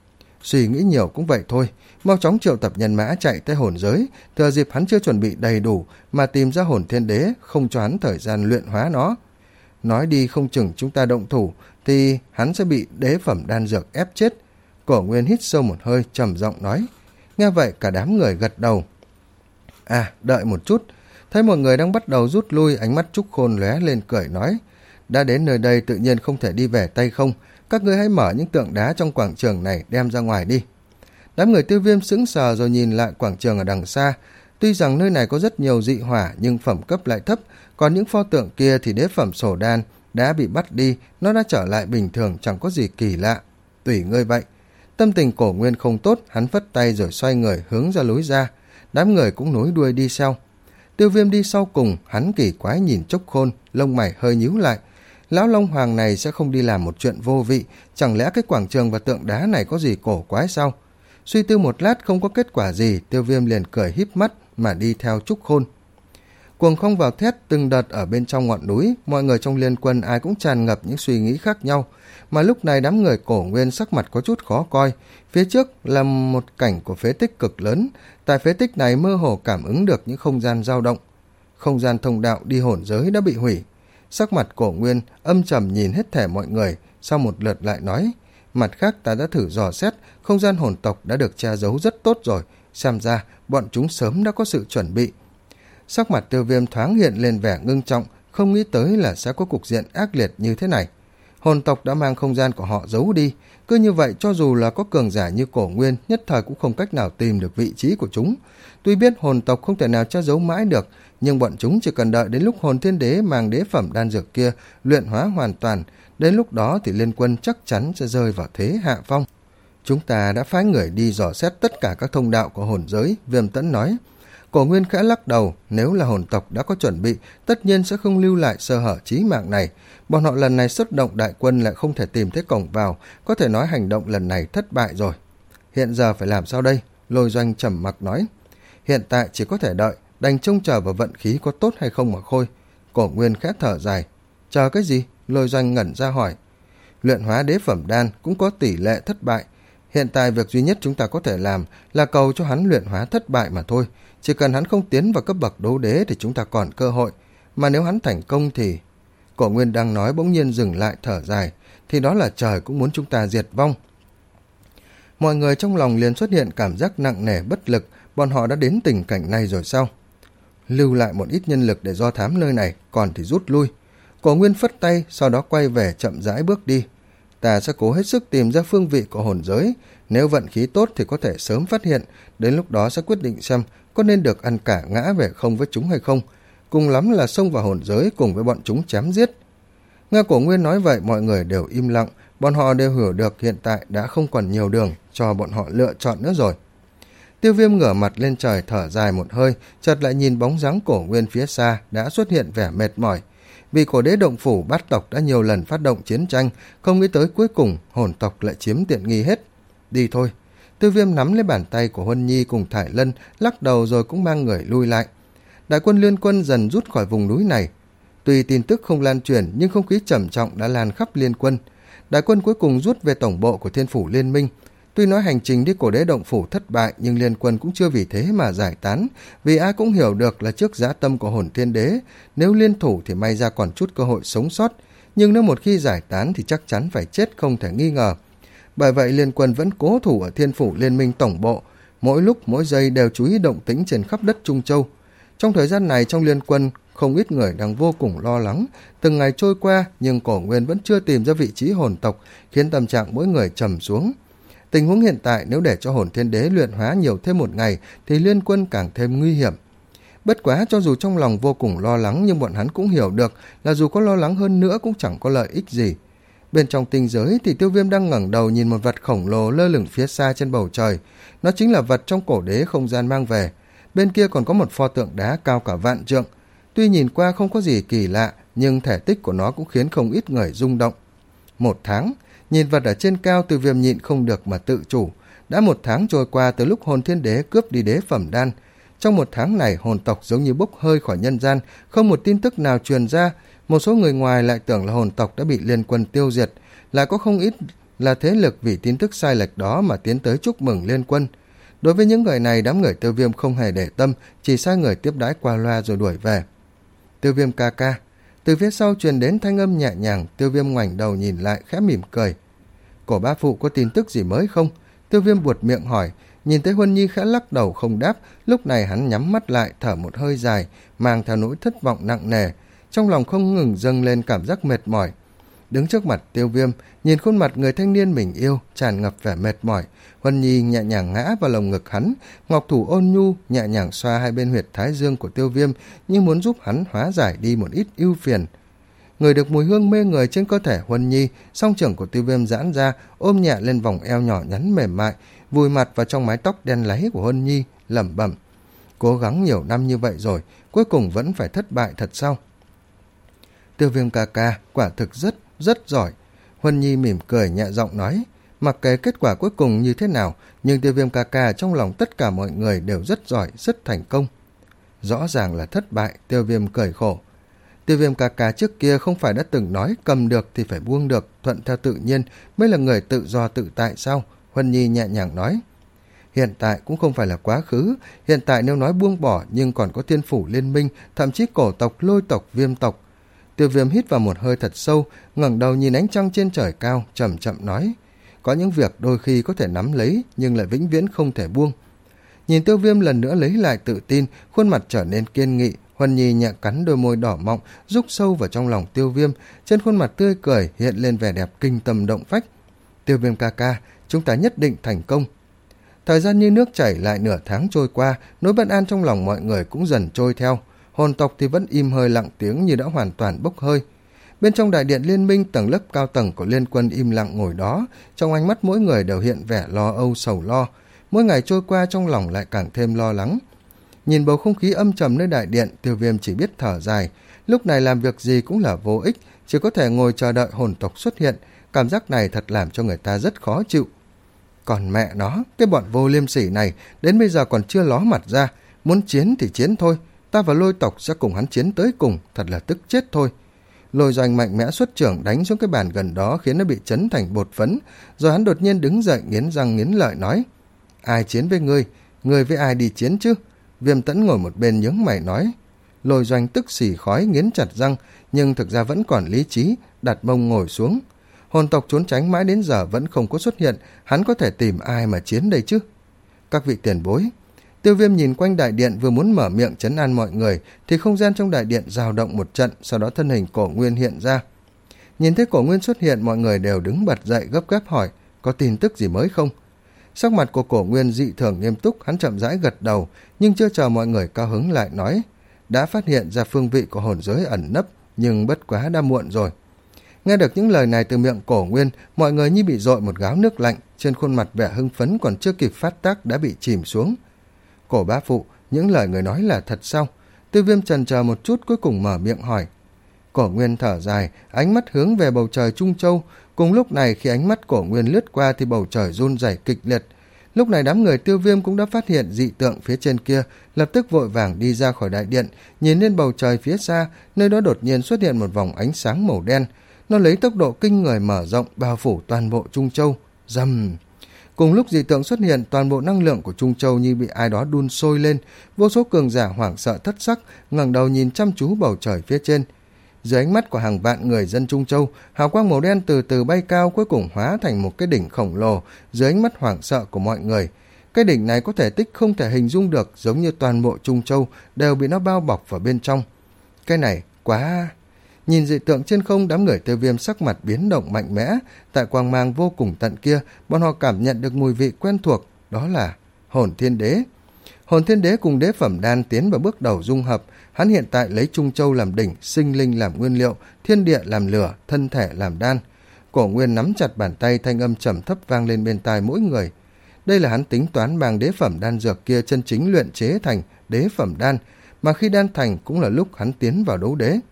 Suy nghĩ nhiều cũng vậy thôi, mau chóng triệu tập nhân mã chạy tới hồn giới, thừa dịp hắn chưa chuẩn bị đầy đủ mà tìm ra Hồn Thiên Đế, không cho hắn thời gian luyện hóa nó. Nói đi không chừng chúng ta động thủ thì hắn sẽ bị đế phẩm đan dược ép chết. Cổ Nguyên hít sâu một hơi trầm giọng nói. Nghe vậy cả đám người gật đầu. À, đợi một chút. Thấy một người đang bắt đầu rút lui, ánh mắt Trúc Khôn lóe lên cười nói. Đã đến nơi đây tự nhiên không thể đi về tay không. Các ngươi hãy mở những tượng đá trong quảng trường này đem ra ngoài đi. Đám người Tiêu Viêm sững sờ rồi nhìn lại quảng trường ở đằng xa. Tuy rằng nơi này có rất nhiều dị hỏa nhưng phẩm cấp lại thấp, còn những pho tượng kia thì đế phẩm sổ đan đã bị bắt đi, nó đã trở lại bình thường, chẳng có gì kỳ lạ. Tùy ngươi vậy. Tâm tình Cổ Nguyên không tốt, hắn phất tay rồi xoay người hướng ra lối ra. Đám người cũng nối đuôi đi sau. Tiêu Viêm đi sau cùng, hắn kỳ quái nhìn Chốc Khôn, lông mày hơi nhíu lại. Lão Long Hoàng này sẽ không đi làm một chuyện vô vị, chẳng lẽ cái quảng trường và tượng đá này có gì cổ quái sao? Suy tư một lát không có kết quả gì, Tiêu Viêm liền cười híp mắt mà đi theo Trúc Khôn. Cuồng Phong vào thét từng đợt ở bên trong ngọn núi, mọi người trong liên quân ai cũng tràn ngập những suy nghĩ khác nhau, mà lúc này đám người Cổ Nguyên sắc mặt có chút khó coi. Phía trước là một cảnh của phế tích cực lớn, tại phế tích này mơ hồ cảm ứng được những không gian dao động. Không gian thông đạo đi hồn giới đã bị hủy. Sắc mặt Cổ Nguyên âm trầm nhìn hết thảy mọi người, sau một lượt lại nói: mặt khác ta đã thử dò xét, không gian hồn tộc đã được che giấu rất tốt rồi, xem ra bọn chúng sớm đã có sự chuẩn bị. Sắc mặt Tiêu Viêm thoáng hiện lên vẻ ngưng trọng, không nghĩ tới là sẽ có cục diện ác liệt như thế này. Hồn tộc đã mang không gian của họ giấu đi, cứ như vậy cho dù là có cường giả như Cổ Nguyên, nhất thời cũng không cách nào tìm được vị trí của chúng. Tuy biết hồn tộc không thể nào che giấu mãi được, nhưng bọn chúng chỉ cần đợi đến lúc hồn thiên đế mang đế phẩm đan dược kia luyện hóa hoàn toàn, đến lúc đó thì liên quân chắc chắn sẽ rơi vào thế hạ phong. Chúng ta đã phái người đi dò xét tất cả các thông đạo của hồn giới, Viêm Tẫn nói. Cổ Nguyên khẽ lắc đầu, nếu là hồn tộc đã có chuẩn bị, tất nhiên sẽ không lưu lại sơ hở chí mạng này. Bọn họ lần này xuất động đại quân lại không thể tìm thấy cổng vào, có thể nói hành động lần này thất bại rồi. Hiện giờ phải làm sao đây? Lôi Doanh trầm mặc nói. Hiện tại chỉ có thể đợi, đành trông chờ vào vận khí có tốt hay không mà khôi. Cổ Nguyên khẽ thở dài. Chờ cái gì? Lôi Doanh ngẩn ra hỏi. Luyện hóa đế phẩm đan cũng có tỷ lệ thất bại. Hiện tại việc duy nhất chúng ta có thể làm là cầu cho hắn luyện hóa thất bại mà thôi. Chỉ cần hắn không tiến vào cấp bậc đấu đế thì chúng ta còn cơ hội. Mà nếu hắn thành công thì... Cổ Nguyên đang nói bỗng nhiên dừng lại thở dài. Thì đó là trời cũng muốn chúng ta diệt vong. Mọi người trong lòng liền xuất hiện cảm giác nặng nề bất lực. Bọn họ đã đến tình cảnh này rồi sao? Lưu lại một ít nhân lực để do thám nơi này, còn thì rút lui. Cổ Nguyên phất tay, sau đó quay về chậm rãi bước đi. Ta sẽ cố hết sức tìm ra phương vị của hồn giới. Nếu vận khí tốt thì có thể sớm phát hiện. Đến lúc đó sẽ quyết định xem có nên được ăn cả ngã về không với chúng hay không. Cùng lắm là xông vào hồn giới cùng với bọn chúng chém giết. Nghe Cổ Nguyên nói vậy, mọi người đều im lặng. Bọn họ đều hiểu được hiện tại đã không còn nhiều đường cho bọn họ lựa chọn nữa rồi. Tiêu Viêm ngửa mặt lên trời thở dài một hơi, chợt lại nhìn bóng dáng Cổ Nguyên phía xa đã xuất hiện vẻ mệt mỏi. Vì Cổ Đế động phủ bát tộc đã nhiều lần phát động chiến tranh, không nghĩ tới cuối cùng hồn tộc lại chiếm tiện nghi hết. Đi thôi. Tiêu Viêm nắm lấy bàn tay của Huân Nhi cùng Thải Lân, lắc đầu rồi cũng mang người lui lại. Đại quân liên quân dần rút khỏi vùng núi này. Tuy tin tức không lan truyền nhưng không khí trầm trọng đã lan khắp liên quân. Đại quân cuối cùng rút về tổng bộ của Thiên Phủ Liên Minh. Tuy nói hành trình đi Cổ Đế động phủ thất bại nhưng liên quân cũng chưa vì thế mà giải tán, vì ai cũng hiểu được là trước dã tâm của hồn thiên đế, nếu liên thủ thì may ra còn chút cơ hội sống sót, nhưng nếu một khi giải tán thì chắc chắn phải chết không thể nghi ngờ. Bởi vậy liên quân vẫn cố thủ ở Thiên Phủ Liên Minh tổng bộ, mỗi lúc mỗi giây đều chú ý động tĩnh trên khắp đất Trung Châu. Trong thời gian này trong liên quân không ít người đang vô cùng lo lắng, từng ngày trôi qua nhưng Cổ Nguyên vẫn chưa tìm ra vị trí hồn tộc, khiến tâm trạng mỗi người trầm xuống. Tình huống hiện tại nếu để cho hồn thiên đế luyện hóa nhiều thêm một ngày thì liên quân càng thêm nguy hiểm. Bất quá cho dù trong lòng vô cùng lo lắng nhưng bọn hắn cũng hiểu được là dù có lo lắng hơn nữa cũng chẳng có lợi ích gì. Bên trong tinh giới thì Tiêu Viêm đang ngẩng đầu nhìn một vật khổng lồ lơ lửng phía xa trên bầu trời. Nó chính là vật trong cổ đế không gian mang về. Bên kia còn có một pho tượng đá cao cả vạn trượng. Tuy nhìn qua không có gì kỳ lạ nhưng thể tích của nó cũng khiến không ít người rung động. Một tháng, nhìn vật ở trên cao, Tiêu Viêm nhịn không được mà tự chủ. Đã một tháng trôi qua từ lúc hồn thiên đế cướp đi đế phẩm đan. Trong một tháng này hồn tộc giống như bốc hơi khỏi nhân gian, không một tin tức nào truyền ra. Một số người ngoài lại tưởng là hồn tộc đã bị liên quân tiêu diệt, lại có không ít là thế lực vì tin tức sai lệch đó mà tiến tới chúc mừng liên quân. Đối với những người này, đám người Tiêu Viêm không hề để tâm, chỉ sai người tiếp đãi qua loa rồi đuổi về. Tiêu Viêm ca ca. Từ phía sau truyền đến thanh âm nhẹ nhàng. Tiêu Viêm ngoảnh đầu nhìn lại khẽ mỉm cười. Cổ bá phụ có tin tức gì mới không? Tiêu Viêm buột miệng hỏi. Nhìn thấy Huân Nhi khẽ lắc đầu không đáp, lúc này hắn nhắm mắt lại thở một hơi dài, mang theo nỗi thất vọng nặng nề, trong lòng không ngừng dâng lên cảm giác mệt mỏi. Đứng trước mặt Tiêu Viêm, nhìn khuôn mặt người thanh niên mình yêu, tràn ngập vẻ mệt mỏi, Huân Nhi nhẹ nhàng ngã vào lồng ngực hắn, ngọc thủ ôn nhu nhẹ nhàng xoa hai bên huyệt thái dương của Tiêu Viêm như muốn giúp hắn hóa giải đi một ít ưu phiền. Người được mùi hương mê người trên cơ thể Huân Nhi, song trưởng của Tiêu Viêm giãn ra, ôm nhẹ lên vòng eo nhỏ nhắn mềm mại, vùi mặt vào trong mái tóc đen láy của Huân Nhi, lẩm bẩm: cố gắng nhiều năm như vậy rồi, cuối cùng vẫn phải thất bại thật sao? Tiêu Viêm ca ca quả thực rất rất giỏi. Huân Nhi mỉm cười nhẹ giọng nói. Mặc kệ kết quả cuối cùng như thế nào, nhưng Tiêu Viêm ca ca trong lòng tất cả mọi người đều rất giỏi, rất thành công. Rõ ràng là thất bại. Tiêu Viêm cười khổ. Tiêu Viêm ca ca trước kia không phải đã từng nói cầm được thì phải buông được, thuận theo tự nhiên mới là người tự do tự tại sao? Huân Nhi nhẹ nhàng nói. Hiện tại cũng không phải là quá khứ, hiện tại nếu nói buông bỏ nhưng còn có thiên phủ liên minh, thậm chí cổ tộc, lôi tộc, viêm tộc. Tiêu Viêm hít vào một hơi thật sâu, ngẩng đầu nhìn ánh trăng trên trời cao, chậm chậm nói. Có những việc đôi khi có thể nắm lấy nhưng lại vĩnh viễn không thể buông. Nhìn Tiêu Viêm lần nữa lấy lại tự tin, khuôn mặt trở nên kiên nghị. Huân Nhi nhẹ cắn đôi môi đỏ mọng, rúc sâu vào trong lòng Tiêu Viêm, trên khuôn mặt tươi cười hiện lên vẻ đẹp kinh tâm động phách. Tiêu Viêm ca ca, chúng ta nhất định thành công. Thời gian như nước chảy, lại nửa tháng trôi qua, nỗi bất an trong lòng mọi người cũng dần trôi theo. Hồn tộc thì vẫn im hơi lặng tiếng như đã hoàn toàn bốc hơi. Bên trong đại điện liên minh, tầng lớp cao tầng của liên quân im lặng ngồi đó, trong ánh mắt mỗi người đều hiện vẻ lo âu sầu lo. Mỗi ngày trôi qua trong lòng lại càng thêm lo lắng. Nhìn bầu không khí âm trầm nơi đại điện, Tiêu Viêm chỉ biết thở dài. Lúc này làm việc gì cũng là vô ích, chỉ có thể ngồi chờ đợi hồn tộc xuất hiện. Cảm giác này thật làm cho người ta rất khó chịu. Còn mẹ nó, cái bọn vô liêm sỉ này đến bây giờ còn chưa ló mặt ra. Muốn chiến thì chiến thôi, ta và Lôi tộc sẽ cùng hắn chiến tới cùng, thật là tức chết thôi. Lôi Doanh mạnh mẽ xuất trưởng đánh xuống cái bàn gần đó, khiến nó bị chấn thành bột phấn, rồi hắn đột nhiên đứng dậy nghiến răng nghiến lợi nói. Ai chiến với ngươi? Ngươi với ai đi chiến chứ? Viêm Tẫn ngồi một bên nhướng mày nói. Lôi Doanh tức xì khói nghiến chặt răng, nhưng thực ra vẫn còn lý trí, đặt mông ngồi xuống. Hồn tộc trốn tránh mãi đến giờ vẫn không có xuất hiện, hắn có thể tìm ai mà chiến đây chứ? Các vị tiền bối. Tiêu Viêm nhìn quanh đại điện, vừa muốn mở miệng trấn an mọi người thì không gian trong đại điện dao động một trận, sau đó thân hình Cổ Nguyên hiện ra. Nhìn thấy Cổ Nguyên xuất hiện, mọi người đều đứng bật dậy gấp gáp hỏi, có tin tức gì mới không? Sắc mặt của Cổ Nguyên dị thường nghiêm túc, hắn chậm rãi gật đầu, nhưng chưa chờ mọi người cao hứng lại nói, đã phát hiện ra phương vị của hồn giới ẩn nấp, nhưng bất quá đã muộn rồi. Nghe được những lời này từ miệng Cổ Nguyên, mọi người như bị dội một gáo nước lạnh, trên khuôn mặt vẻ hưng phấn còn chưa kịp phát tác đã bị chìm xuống. Cổ bá phụ, những lời người nói là thật sao? Tiêu Viêm chần chờ một chút, cuối cùng mở miệng hỏi. Cổ Nguyên thở dài, ánh mắt hướng về bầu trời Trung Châu. Cùng lúc này, khi ánh mắt Cổ Nguyên lướt qua thì bầu trời run rẩy kịch liệt. Lúc này đám người Tiêu Viêm cũng đã phát hiện dị tượng phía trên kia, lập tức vội vàng đi ra khỏi đại điện, nhìn lên bầu trời phía xa, nơi đó đột nhiên xuất hiện một vòng ánh sáng màu đen. Nó lấy tốc độ kinh người mở rộng, bao phủ toàn bộ Trung Châu. Rầm! Cùng lúc dị tượng xuất hiện, toàn bộ năng lượng của Trung Châu như bị ai đó đun sôi lên, vô số cường giả hoảng sợ thất sắc, ngẩng đầu nhìn chăm chú bầu trời phía trên. Dưới ánh mắt của hàng vạn người dân Trung Châu, hào quang màu đen từ từ bay cao, cuối cùng hóa thành một cái đỉnh khổng lồ dưới ánh mắt hoảng sợ của mọi người. Cái đỉnh này có thể tích không thể hình dung được, giống như toàn bộ Trung Châu đều bị nó bao bọc vào bên trong. Cái này quá... Nhìn dị tượng trên không, đám người Tiêu Viêm sắc mặt biến động mạnh mẽ. Tại quang mang vô cùng tận kia, bọn họ cảm nhận được mùi vị quen thuộc, đó là Hồn Thiên Đế. Hồn Thiên Đế cùng đế phẩm đan tiến vào bước đầu dung hợp. Hắn hiện tại lấy Trung Châu làm đỉnh, sinh linh làm nguyên liệu, thiên địa làm lửa, thân thể làm đan. Cổ Nguyên nắm chặt bàn tay, thanh âm trầm thấp vang lên bên tai mỗi người. Đây là hắn tính toán mang đế phẩm đan dược kia chân chính luyện chế thành đế phẩm đan, mà khi đan thành cũng là lúc hắn tiến vào đấu đế.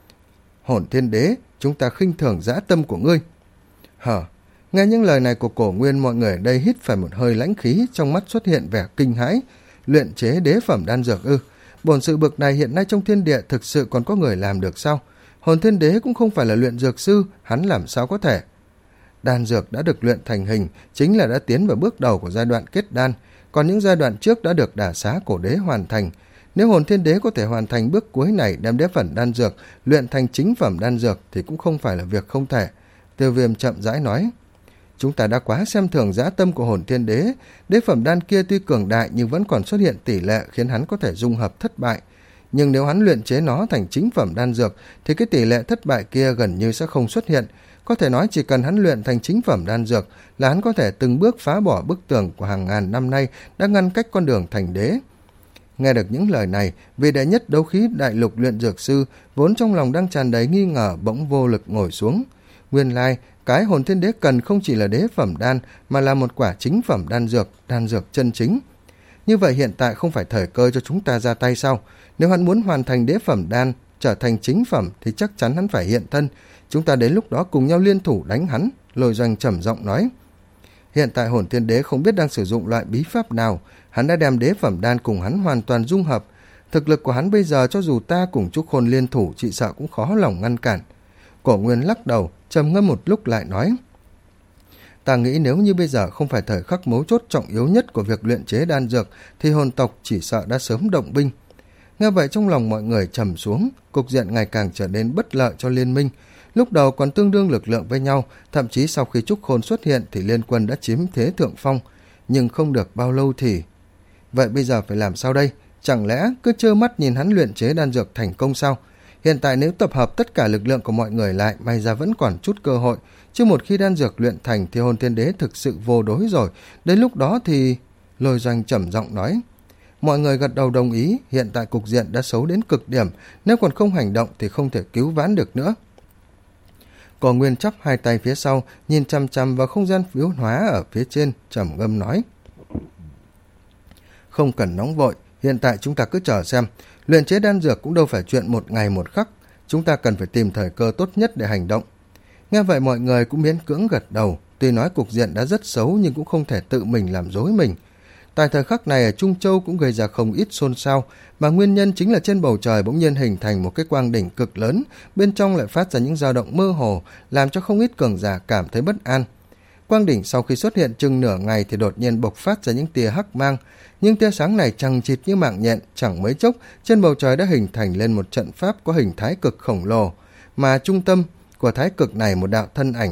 Hồn Thiên Đế, chúng ta khinh thường dã tâm của ngươi. Hở, nghe những lời này của Cổ Nguyên, mọi người ở đây hít phải một hơi lãnh khí, trong mắt xuất hiện vẻ kinh hãi. Luyện chế đế phẩm đan dược ư? Bổn sự bực này hiện nay trong thiên địa thực sự còn có người làm được sao? Hồn Thiên Đế cũng không phải là luyện dược sư, hắn làm sao có thể? Đan dược đã được luyện thành hình, chính là đã tiến vào bước đầu của giai đoạn kết đan, còn những giai đoạn trước đã được đả xá cổ đế hoàn thành. Nếu Hồn Thiên Đế có thể hoàn thành bước cuối này, đem đế phẩm đan dược luyện thành chính phẩm đan dược thì cũng không phải là việc không thể. Tiêu Viêm chậm rãi nói, chúng ta đã quá xem thường dã tâm của Hồn Thiên Đế. Đế phẩm đan kia tuy cường đại nhưng vẫn còn xuất hiện tỷ lệ khiến hắn có thể dung hợp thất bại. Nhưng nếu hắn luyện chế nó thành chính phẩm đan dược thì cái tỷ lệ thất bại kia gần như sẽ không xuất hiện. Có thể nói chỉ cần hắn luyện thành chính phẩm đan dược là hắn có thể từng bước phá bỏ bức tường của hàng ngàn năm nay đã ngăn cách con đường thành đế. Nghe được những lời này, vị đệ nhất đấu khí đại lục luyện dược sư vốn trong lòng đang tràn đầy nghi ngờ bỗng vô lực ngồi xuống. Nguyên lai, cái hồn thiên đế cần không chỉ là đế phẩm đan mà là một quả chính phẩm đan dược, đan dược chân chính. Như vậy hiện tại không phải thời cơ cho chúng ta ra tay sao? Nếu hắn muốn hoàn thành đế phẩm đan, trở thành chính phẩm thì chắc chắn hắn phải hiện thân. Chúng ta đến lúc đó cùng nhau liên thủ đánh hắn, Lôi Doanh trầm giọng nói. Hiện tại hồn thiên đế không biết đang sử dụng loại bí pháp nào, hắn đã đem đế phẩm đan cùng hắn hoàn toàn dung hợp. Thực lực của hắn bây giờ cho dù ta cùng Trúc Khôn liên thủ chỉ sợ cũng khó lòng ngăn cản. Cổ Nguyên lắc đầu, trầm ngâm một lúc lại nói. Ta nghĩ nếu như bây giờ không phải thời khắc mấu chốt trọng yếu nhất của việc luyện chế đan dược thì hồn tộc chỉ sợ đã sớm động binh. Nghe vậy trong lòng mọi người trầm xuống, cục diện ngày càng trở nên bất lợi cho liên minh. Lúc đầu còn tương đương lực lượng với nhau, thậm chí sau khi Trúc Khôn xuất hiện thì liên quân đã chiếm thế thượng phong, nhưng không được bao lâu thì... Vậy bây giờ phải làm sao đây? Chẳng lẽ cứ trơ mắt nhìn hắn luyện chế đan dược thành công sao? Hiện tại nếu tập hợp tất cả lực lượng của mọi người lại, may ra vẫn còn chút cơ hội, chứ một khi đan dược luyện thành thì hồn thiên đế thực sự vô đối rồi. Đến lúc đó thì... Lôi Doanh trầm giọng nói. Mọi người gật đầu đồng ý, hiện tại cục diện đã xấu đến cực điểm, nếu còn không hành động thì không thể cứu vãn được nữa. Cổ Nguyên chắp hai tay phía sau, nhìn chằm chằm vào không gian phiếu hóa ở phía trên, trầm ngâm nói. Không cần nóng vội, hiện tại chúng ta cứ chờ xem, luyện chế đan dược cũng đâu phải chuyện một ngày một khắc, chúng ta cần phải tìm thời cơ tốt nhất để hành động. Nghe vậy mọi người cũng miễn cưỡng gật đầu, tuy nói cục diện đã rất xấu nhưng cũng không thể tự mình làm dối mình. Tại thời khắc này ở Trung Châu cũng gây ra không ít xôn xao, mà nguyên nhân chính là trên bầu trời bỗng nhiên hình thành một cái quang đỉnh cực lớn, bên trong lại phát ra những dao động mơ hồ, làm cho không ít cường giả cảm thấy bất an. Quang đỉnh sau khi xuất hiện chừng nửa ngày thì đột nhiên bộc phát ra những tia hắc mang, nhưng tia sáng này chằng chịt như mạng nhện, chẳng mấy chốc trên bầu trời đã hình thành lên một trận pháp có hình thái cực khổng lồ, mà trung tâm của thái cực này một đạo thân ảnh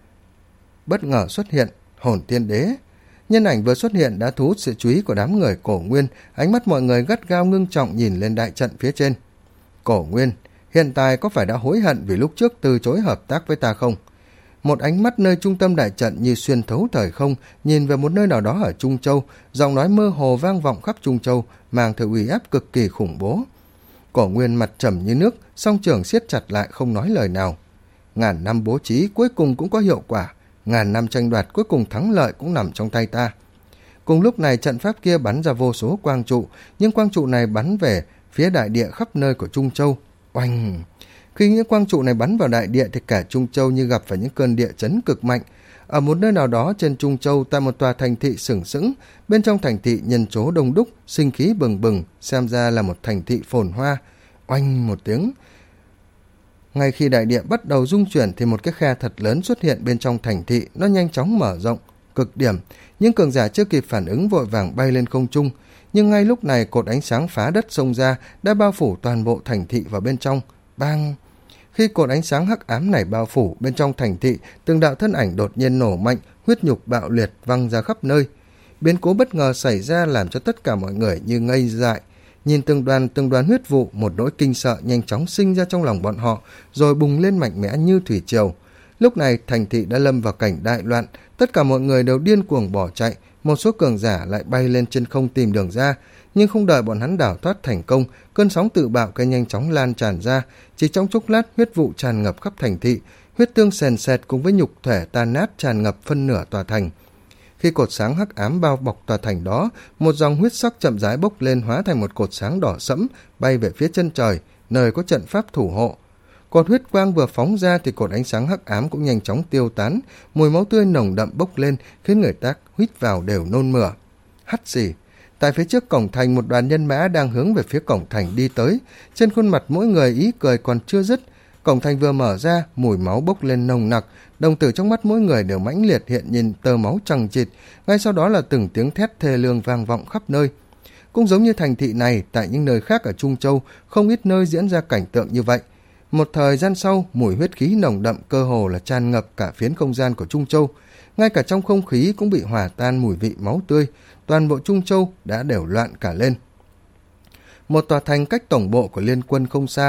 bất ngờ xuất hiện, hồn thiên đế. Nhân ảnh vừa xuất hiện đã thu hút sự chú ý của đám người Cổ Nguyên, ánh mắt mọi người gắt gao ngưng trọng nhìn lên đại trận phía trên. Cổ Nguyên, hiện tại có phải đã hối hận vì lúc trước từ chối hợp tác với ta không? Một ánh mắt nơi trung tâm đại trận như xuyên thấu thời không, nhìn về một nơi nào đó ở Trung Châu, giọng nói mơ hồ vang vọng khắp Trung Châu, mang theo uy áp cực kỳ khủng bố. Cổ Nguyên mặt trầm như nước, song trường siết chặt lại không nói lời nào. Ngàn năm bố trí cuối cùng cũng có hiệu quả, ngàn năm tranh đoạt cuối cùng thắng lợi cũng nằm trong tay ta. Cùng lúc này trận pháp kia bắn ra vô số quang trụ, nhưng quang trụ này bắn về phía đại địa khắp nơi của Trung Châu. Oanh! Khi những quang trụ này bắn vào đại địa thì cả Trung Châu như gặp phải những cơn địa chấn cực mạnh. Ở một nơi nào đó trên Trung Châu, tại một tòa thành thị sừng sững, bên trong thành thị nhân số đông đúc, sinh khí bừng bừng, xem ra là một thành thị phồn hoa. Oanh một tiếng! Ngay khi đại địa bắt đầu rung chuyển thì một cái khe thật lớn xuất hiện bên trong thành thị, nó nhanh chóng mở rộng, cực điểm. Những cường giả chưa kịp phản ứng vội vàng bay lên không trung, nhưng ngay lúc này cột ánh sáng phá đất xông ra đã bao phủ toàn bộ thành thị vào bên trong. Bang! Khi cột ánh sáng hắc ám này bao phủ bên trong thành thị, từng đạo thân ảnh đột nhiên nổ mạnh, huyết nhục bạo liệt văng ra khắp nơi. Biến cố bất ngờ xảy ra làm cho tất cả mọi người như ngây dại. Nhìn từng đoàn từng đoàn huyết vụ, một nỗi kinh sợ nhanh chóng sinh ra trong lòng bọn họ, rồi bùng lên mạnh mẽ như thủy triều. Lúc này thành thị đã lâm vào cảnh đại loạn, tất cả mọi người đều điên cuồng bỏ chạy, một số cường giả lại bay lên trên không tìm đường ra, nhưng không đợi bọn hắn đảo thoát thành công, cơn sóng tự bạo cái nhanh chóng lan tràn ra, chỉ trong chốc lát huyết vụ tràn ngập khắp thành thị, huyết tương sền sệt cùng với nhục thể tan nát tràn ngập phân nửa tòa thành. Khi cột sáng hắc ám bao bọc tòa thành đó, một dòng huyết sắc chậm rãi bốc lên hóa thành một cột sáng đỏ sẫm bay về phía chân trời, nơi có trận pháp thủ hộ. Cột huyết quang vừa phóng ra thì cột ánh sáng hắc ám cũng nhanh chóng tiêu tán, mùi máu tươi nồng đậm bốc lên khiến người ta hít vào đều nôn mửa. Hắt xì! Tại phía trước cổng thành một đoàn nhân mã đang hướng về phía cổng thành đi tới, trên khuôn mặt mỗi người ý cười còn chưa dứt. Cổng thành vừa mở ra, mùi máu bốc lên nồng nặc, đồng tử trong mắt mỗi người đều mãnh liệt hiện nhìn tơ máu chằng chịt, ngay sau đó là từng tiếng thét thê lương vang vọng khắp nơi. Cũng giống như thành thị này, tại những nơi khác ở Trung Châu, không ít nơi diễn ra cảnh tượng như vậy. Một thời gian sau, mùi huyết khí nồng đậm cơ hồ là tràn ngập cả phiến không gian của Trung Châu. Ngay cả trong không khí cũng bị hòa tan mùi vị máu tươi, toàn bộ Trung Châu đã đều loạn cả lên. Một tòa thành cách tổng bộ của liên quân không xa,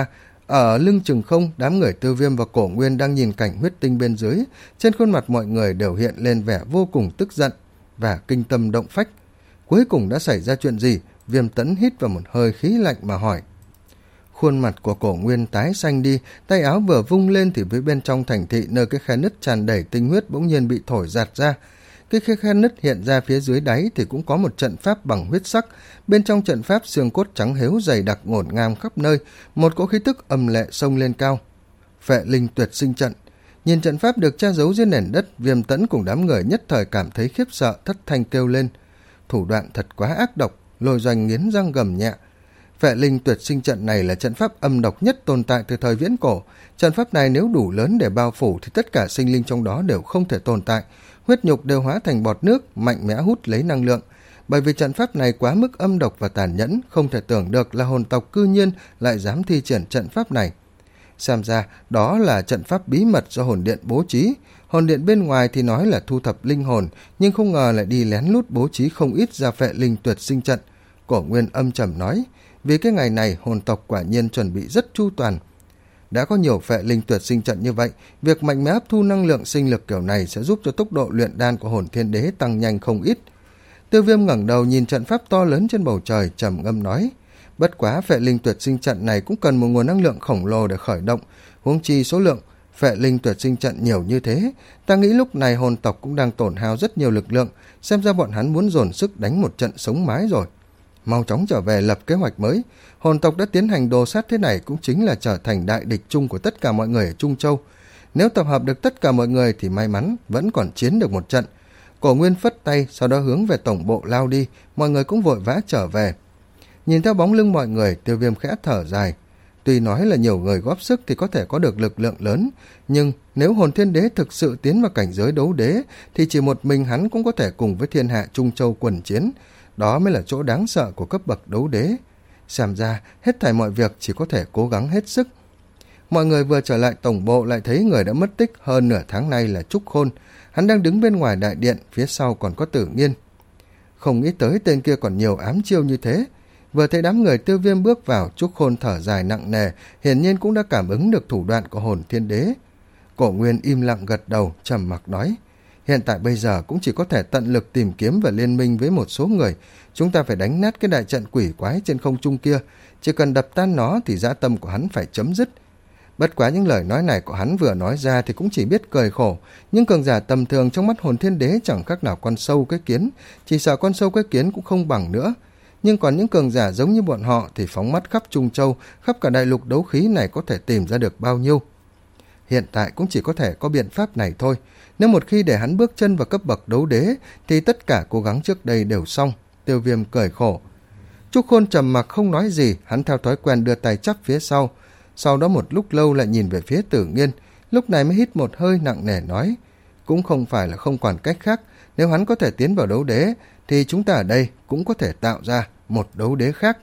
Ở lưng chừng không, đám người Tiêu Viêm và Cổ Nguyên đang nhìn cảnh huyết tinh bên dưới, trên khuôn mặt mọi người đều hiện lên vẻ vô cùng tức giận và kinh tâm động phách. Cuối cùng đã xảy ra chuyện gì? Viêm Tẫn hít vào một hơi khí lạnh mà hỏi. Khuôn mặt của Cổ Nguyên tái xanh đi, tay áo vừa vung lên thì với bên trong thành thị nơi cái khe nứt tràn đầy tinh huyết bỗng nhiên bị thổi giạt ra. Cái khe khe nứt hiện ra phía dưới đáy thì cũng có một trận pháp bằng huyết sắc, bên trong trận pháp xương cốt trắng hếu dày đặc ngổn ngang khắp nơi, một cỗ khí tức âm lệ xông lên cao. Phệ linh tuyệt sinh trận. Nhìn trận pháp được tra giấu dưới nền đất, Viêm Tẫn cùng đám người nhất thời cảm thấy khiếp sợ, thất thanh kêu lên. Thủ đoạn thật quá ác độc. Lôi Doanh nghiến răng gầm nhẹ. Phệ linh tuyệt sinh trận này là trận pháp âm độc nhất tồn tại từ thời viễn cổ. Trận pháp này nếu đủ lớn để bao phủ thì tất cả sinh linh trong đó đều không thể tồn tại. Huyết nhục đều hóa thành bọt nước, mạnh mẽ hút lấy năng lượng. Bởi vì trận pháp này quá mức âm độc và tàn nhẫn, không thể tưởng được là hồn tộc cư nhiên lại dám thi triển trận pháp này. Xem ra đó là trận pháp bí mật do hồn điện bố trí. Hồn điện bên ngoài thì nói là thu thập linh hồn, nhưng không ngờ lại đi lén lút bố trí không ít ra phệ linh tuyệt sinh trận. Cổ Nguyên âm trầm nói, vì cái ngày này hồn tộc quả nhiên chuẩn bị rất chu toàn. Đã có nhiều phệ linh tuyệt sinh trận như vậy, việc mạnh mẽ hấp thu năng lượng sinh lực kiểu này sẽ giúp cho tốc độ luyện đan của hồn thiên đế tăng nhanh không ít. Tiêu Viêm ngẩng đầu nhìn trận pháp to lớn trên bầu trời, trầm ngâm nói, bất quá phệ linh tuyệt sinh trận này cũng cần một nguồn năng lượng khổng lồ để khởi động, huống chi số lượng phệ linh tuyệt sinh trận nhiều như thế, ta nghĩ lúc này hồn tộc cũng đang tổn hao rất nhiều lực lượng, xem ra bọn hắn muốn dồn sức đánh một trận sống mái rồi. Mau chóng trở về lập kế hoạch mới. Hồn tộc đã tiến hành đồ sát thế này cũng chính là trở thành đại địch chung của tất cả mọi người ở Trung Châu. Nếu tập hợp được tất cả mọi người thì may mắn vẫn còn chiến được một trận. Cổ Nguyên phất tay, sau đó hướng về tổng bộ lao đi, mọi người cũng vội vã trở về. Nhìn theo bóng lưng mọi người, Tiêu Viêm khẽ thở dài. Tuy nói là nhiều người góp sức thì có thể có được lực lượng lớn, nhưng nếu hồn thiên đế thực sự tiến vào cảnh giới đấu đế thì chỉ một mình hắn cũng có thể cùng với thiên hạ Trung Châu quần chiến. Đó mới là chỗ đáng sợ của cấp bậc đấu đế. Xem ra hết thảy mọi việc chỉ có thể cố gắng hết sức. Mọi người vừa trở lại tổng bộ lại thấy người đã mất tích hơn nửa tháng nay là Trúc Khôn. Hắn đang đứng bên ngoài đại điện, phía sau còn có Tử Nghiên. Không nghĩ tới tên kia còn nhiều ám chiêu như thế. Vừa thấy đám người Tiêu Viêm bước vào, Trúc Khôn thở dài nặng nề, hiển nhiên cũng đã cảm ứng được thủ đoạn của hồn thiên đế. Cổ Nguyên im lặng gật đầu, trầm mặc nói, hiện tại bây giờ cũng chỉ có thể tận lực tìm kiếm và liên minh với một số người. Chúng ta phải đánh nát cái đại trận quỷ quái trên không trung kia, chỉ cần đập tan nó thì dã tâm của hắn phải chấm dứt. Bất quá những lời nói này của hắn vừa nói ra thì cũng chỉ biết cười khổ, nhưng cường giả tầm thường trong mắt hồn thiên đế chẳng khác nào con sâu cái kiến, chỉ sợ con sâu cái kiến cũng không bằng nữa. Nhưng còn những cường giả giống như bọn họ thì phóng mắt khắp Trung Châu, khắp cả đại lục đấu khí này có thể tìm ra được bao nhiêu. Hiện tại cũng chỉ có thể có biện pháp này thôi. Nếu một khi để hắn bước chân vào cấp bậc đấu đế thì tất cả cố gắng trước đây đều xong. Tiêu Viêm cười khổ. Trúc Khôn trầm mặc không nói gì, hắn theo thói quen đưa tay chắp phía sau. Sau đó một lúc lâu lại nhìn về phía Tử Nghiên, lúc này mới hít một hơi nặng nề nói, cũng không phải là không còn cách khác, nếu hắn có thể tiến vào đấu đế thì chúng ta ở đây cũng có thể tạo ra một đấu đế khác.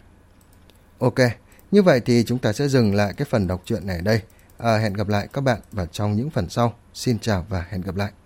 Ok, như vậy thì chúng ta sẽ dừng lại cái phần đọc truyện này ở đây. À, hẹn gặp lại các bạn vào trong những phần sau. Xin chào và hẹn gặp lại.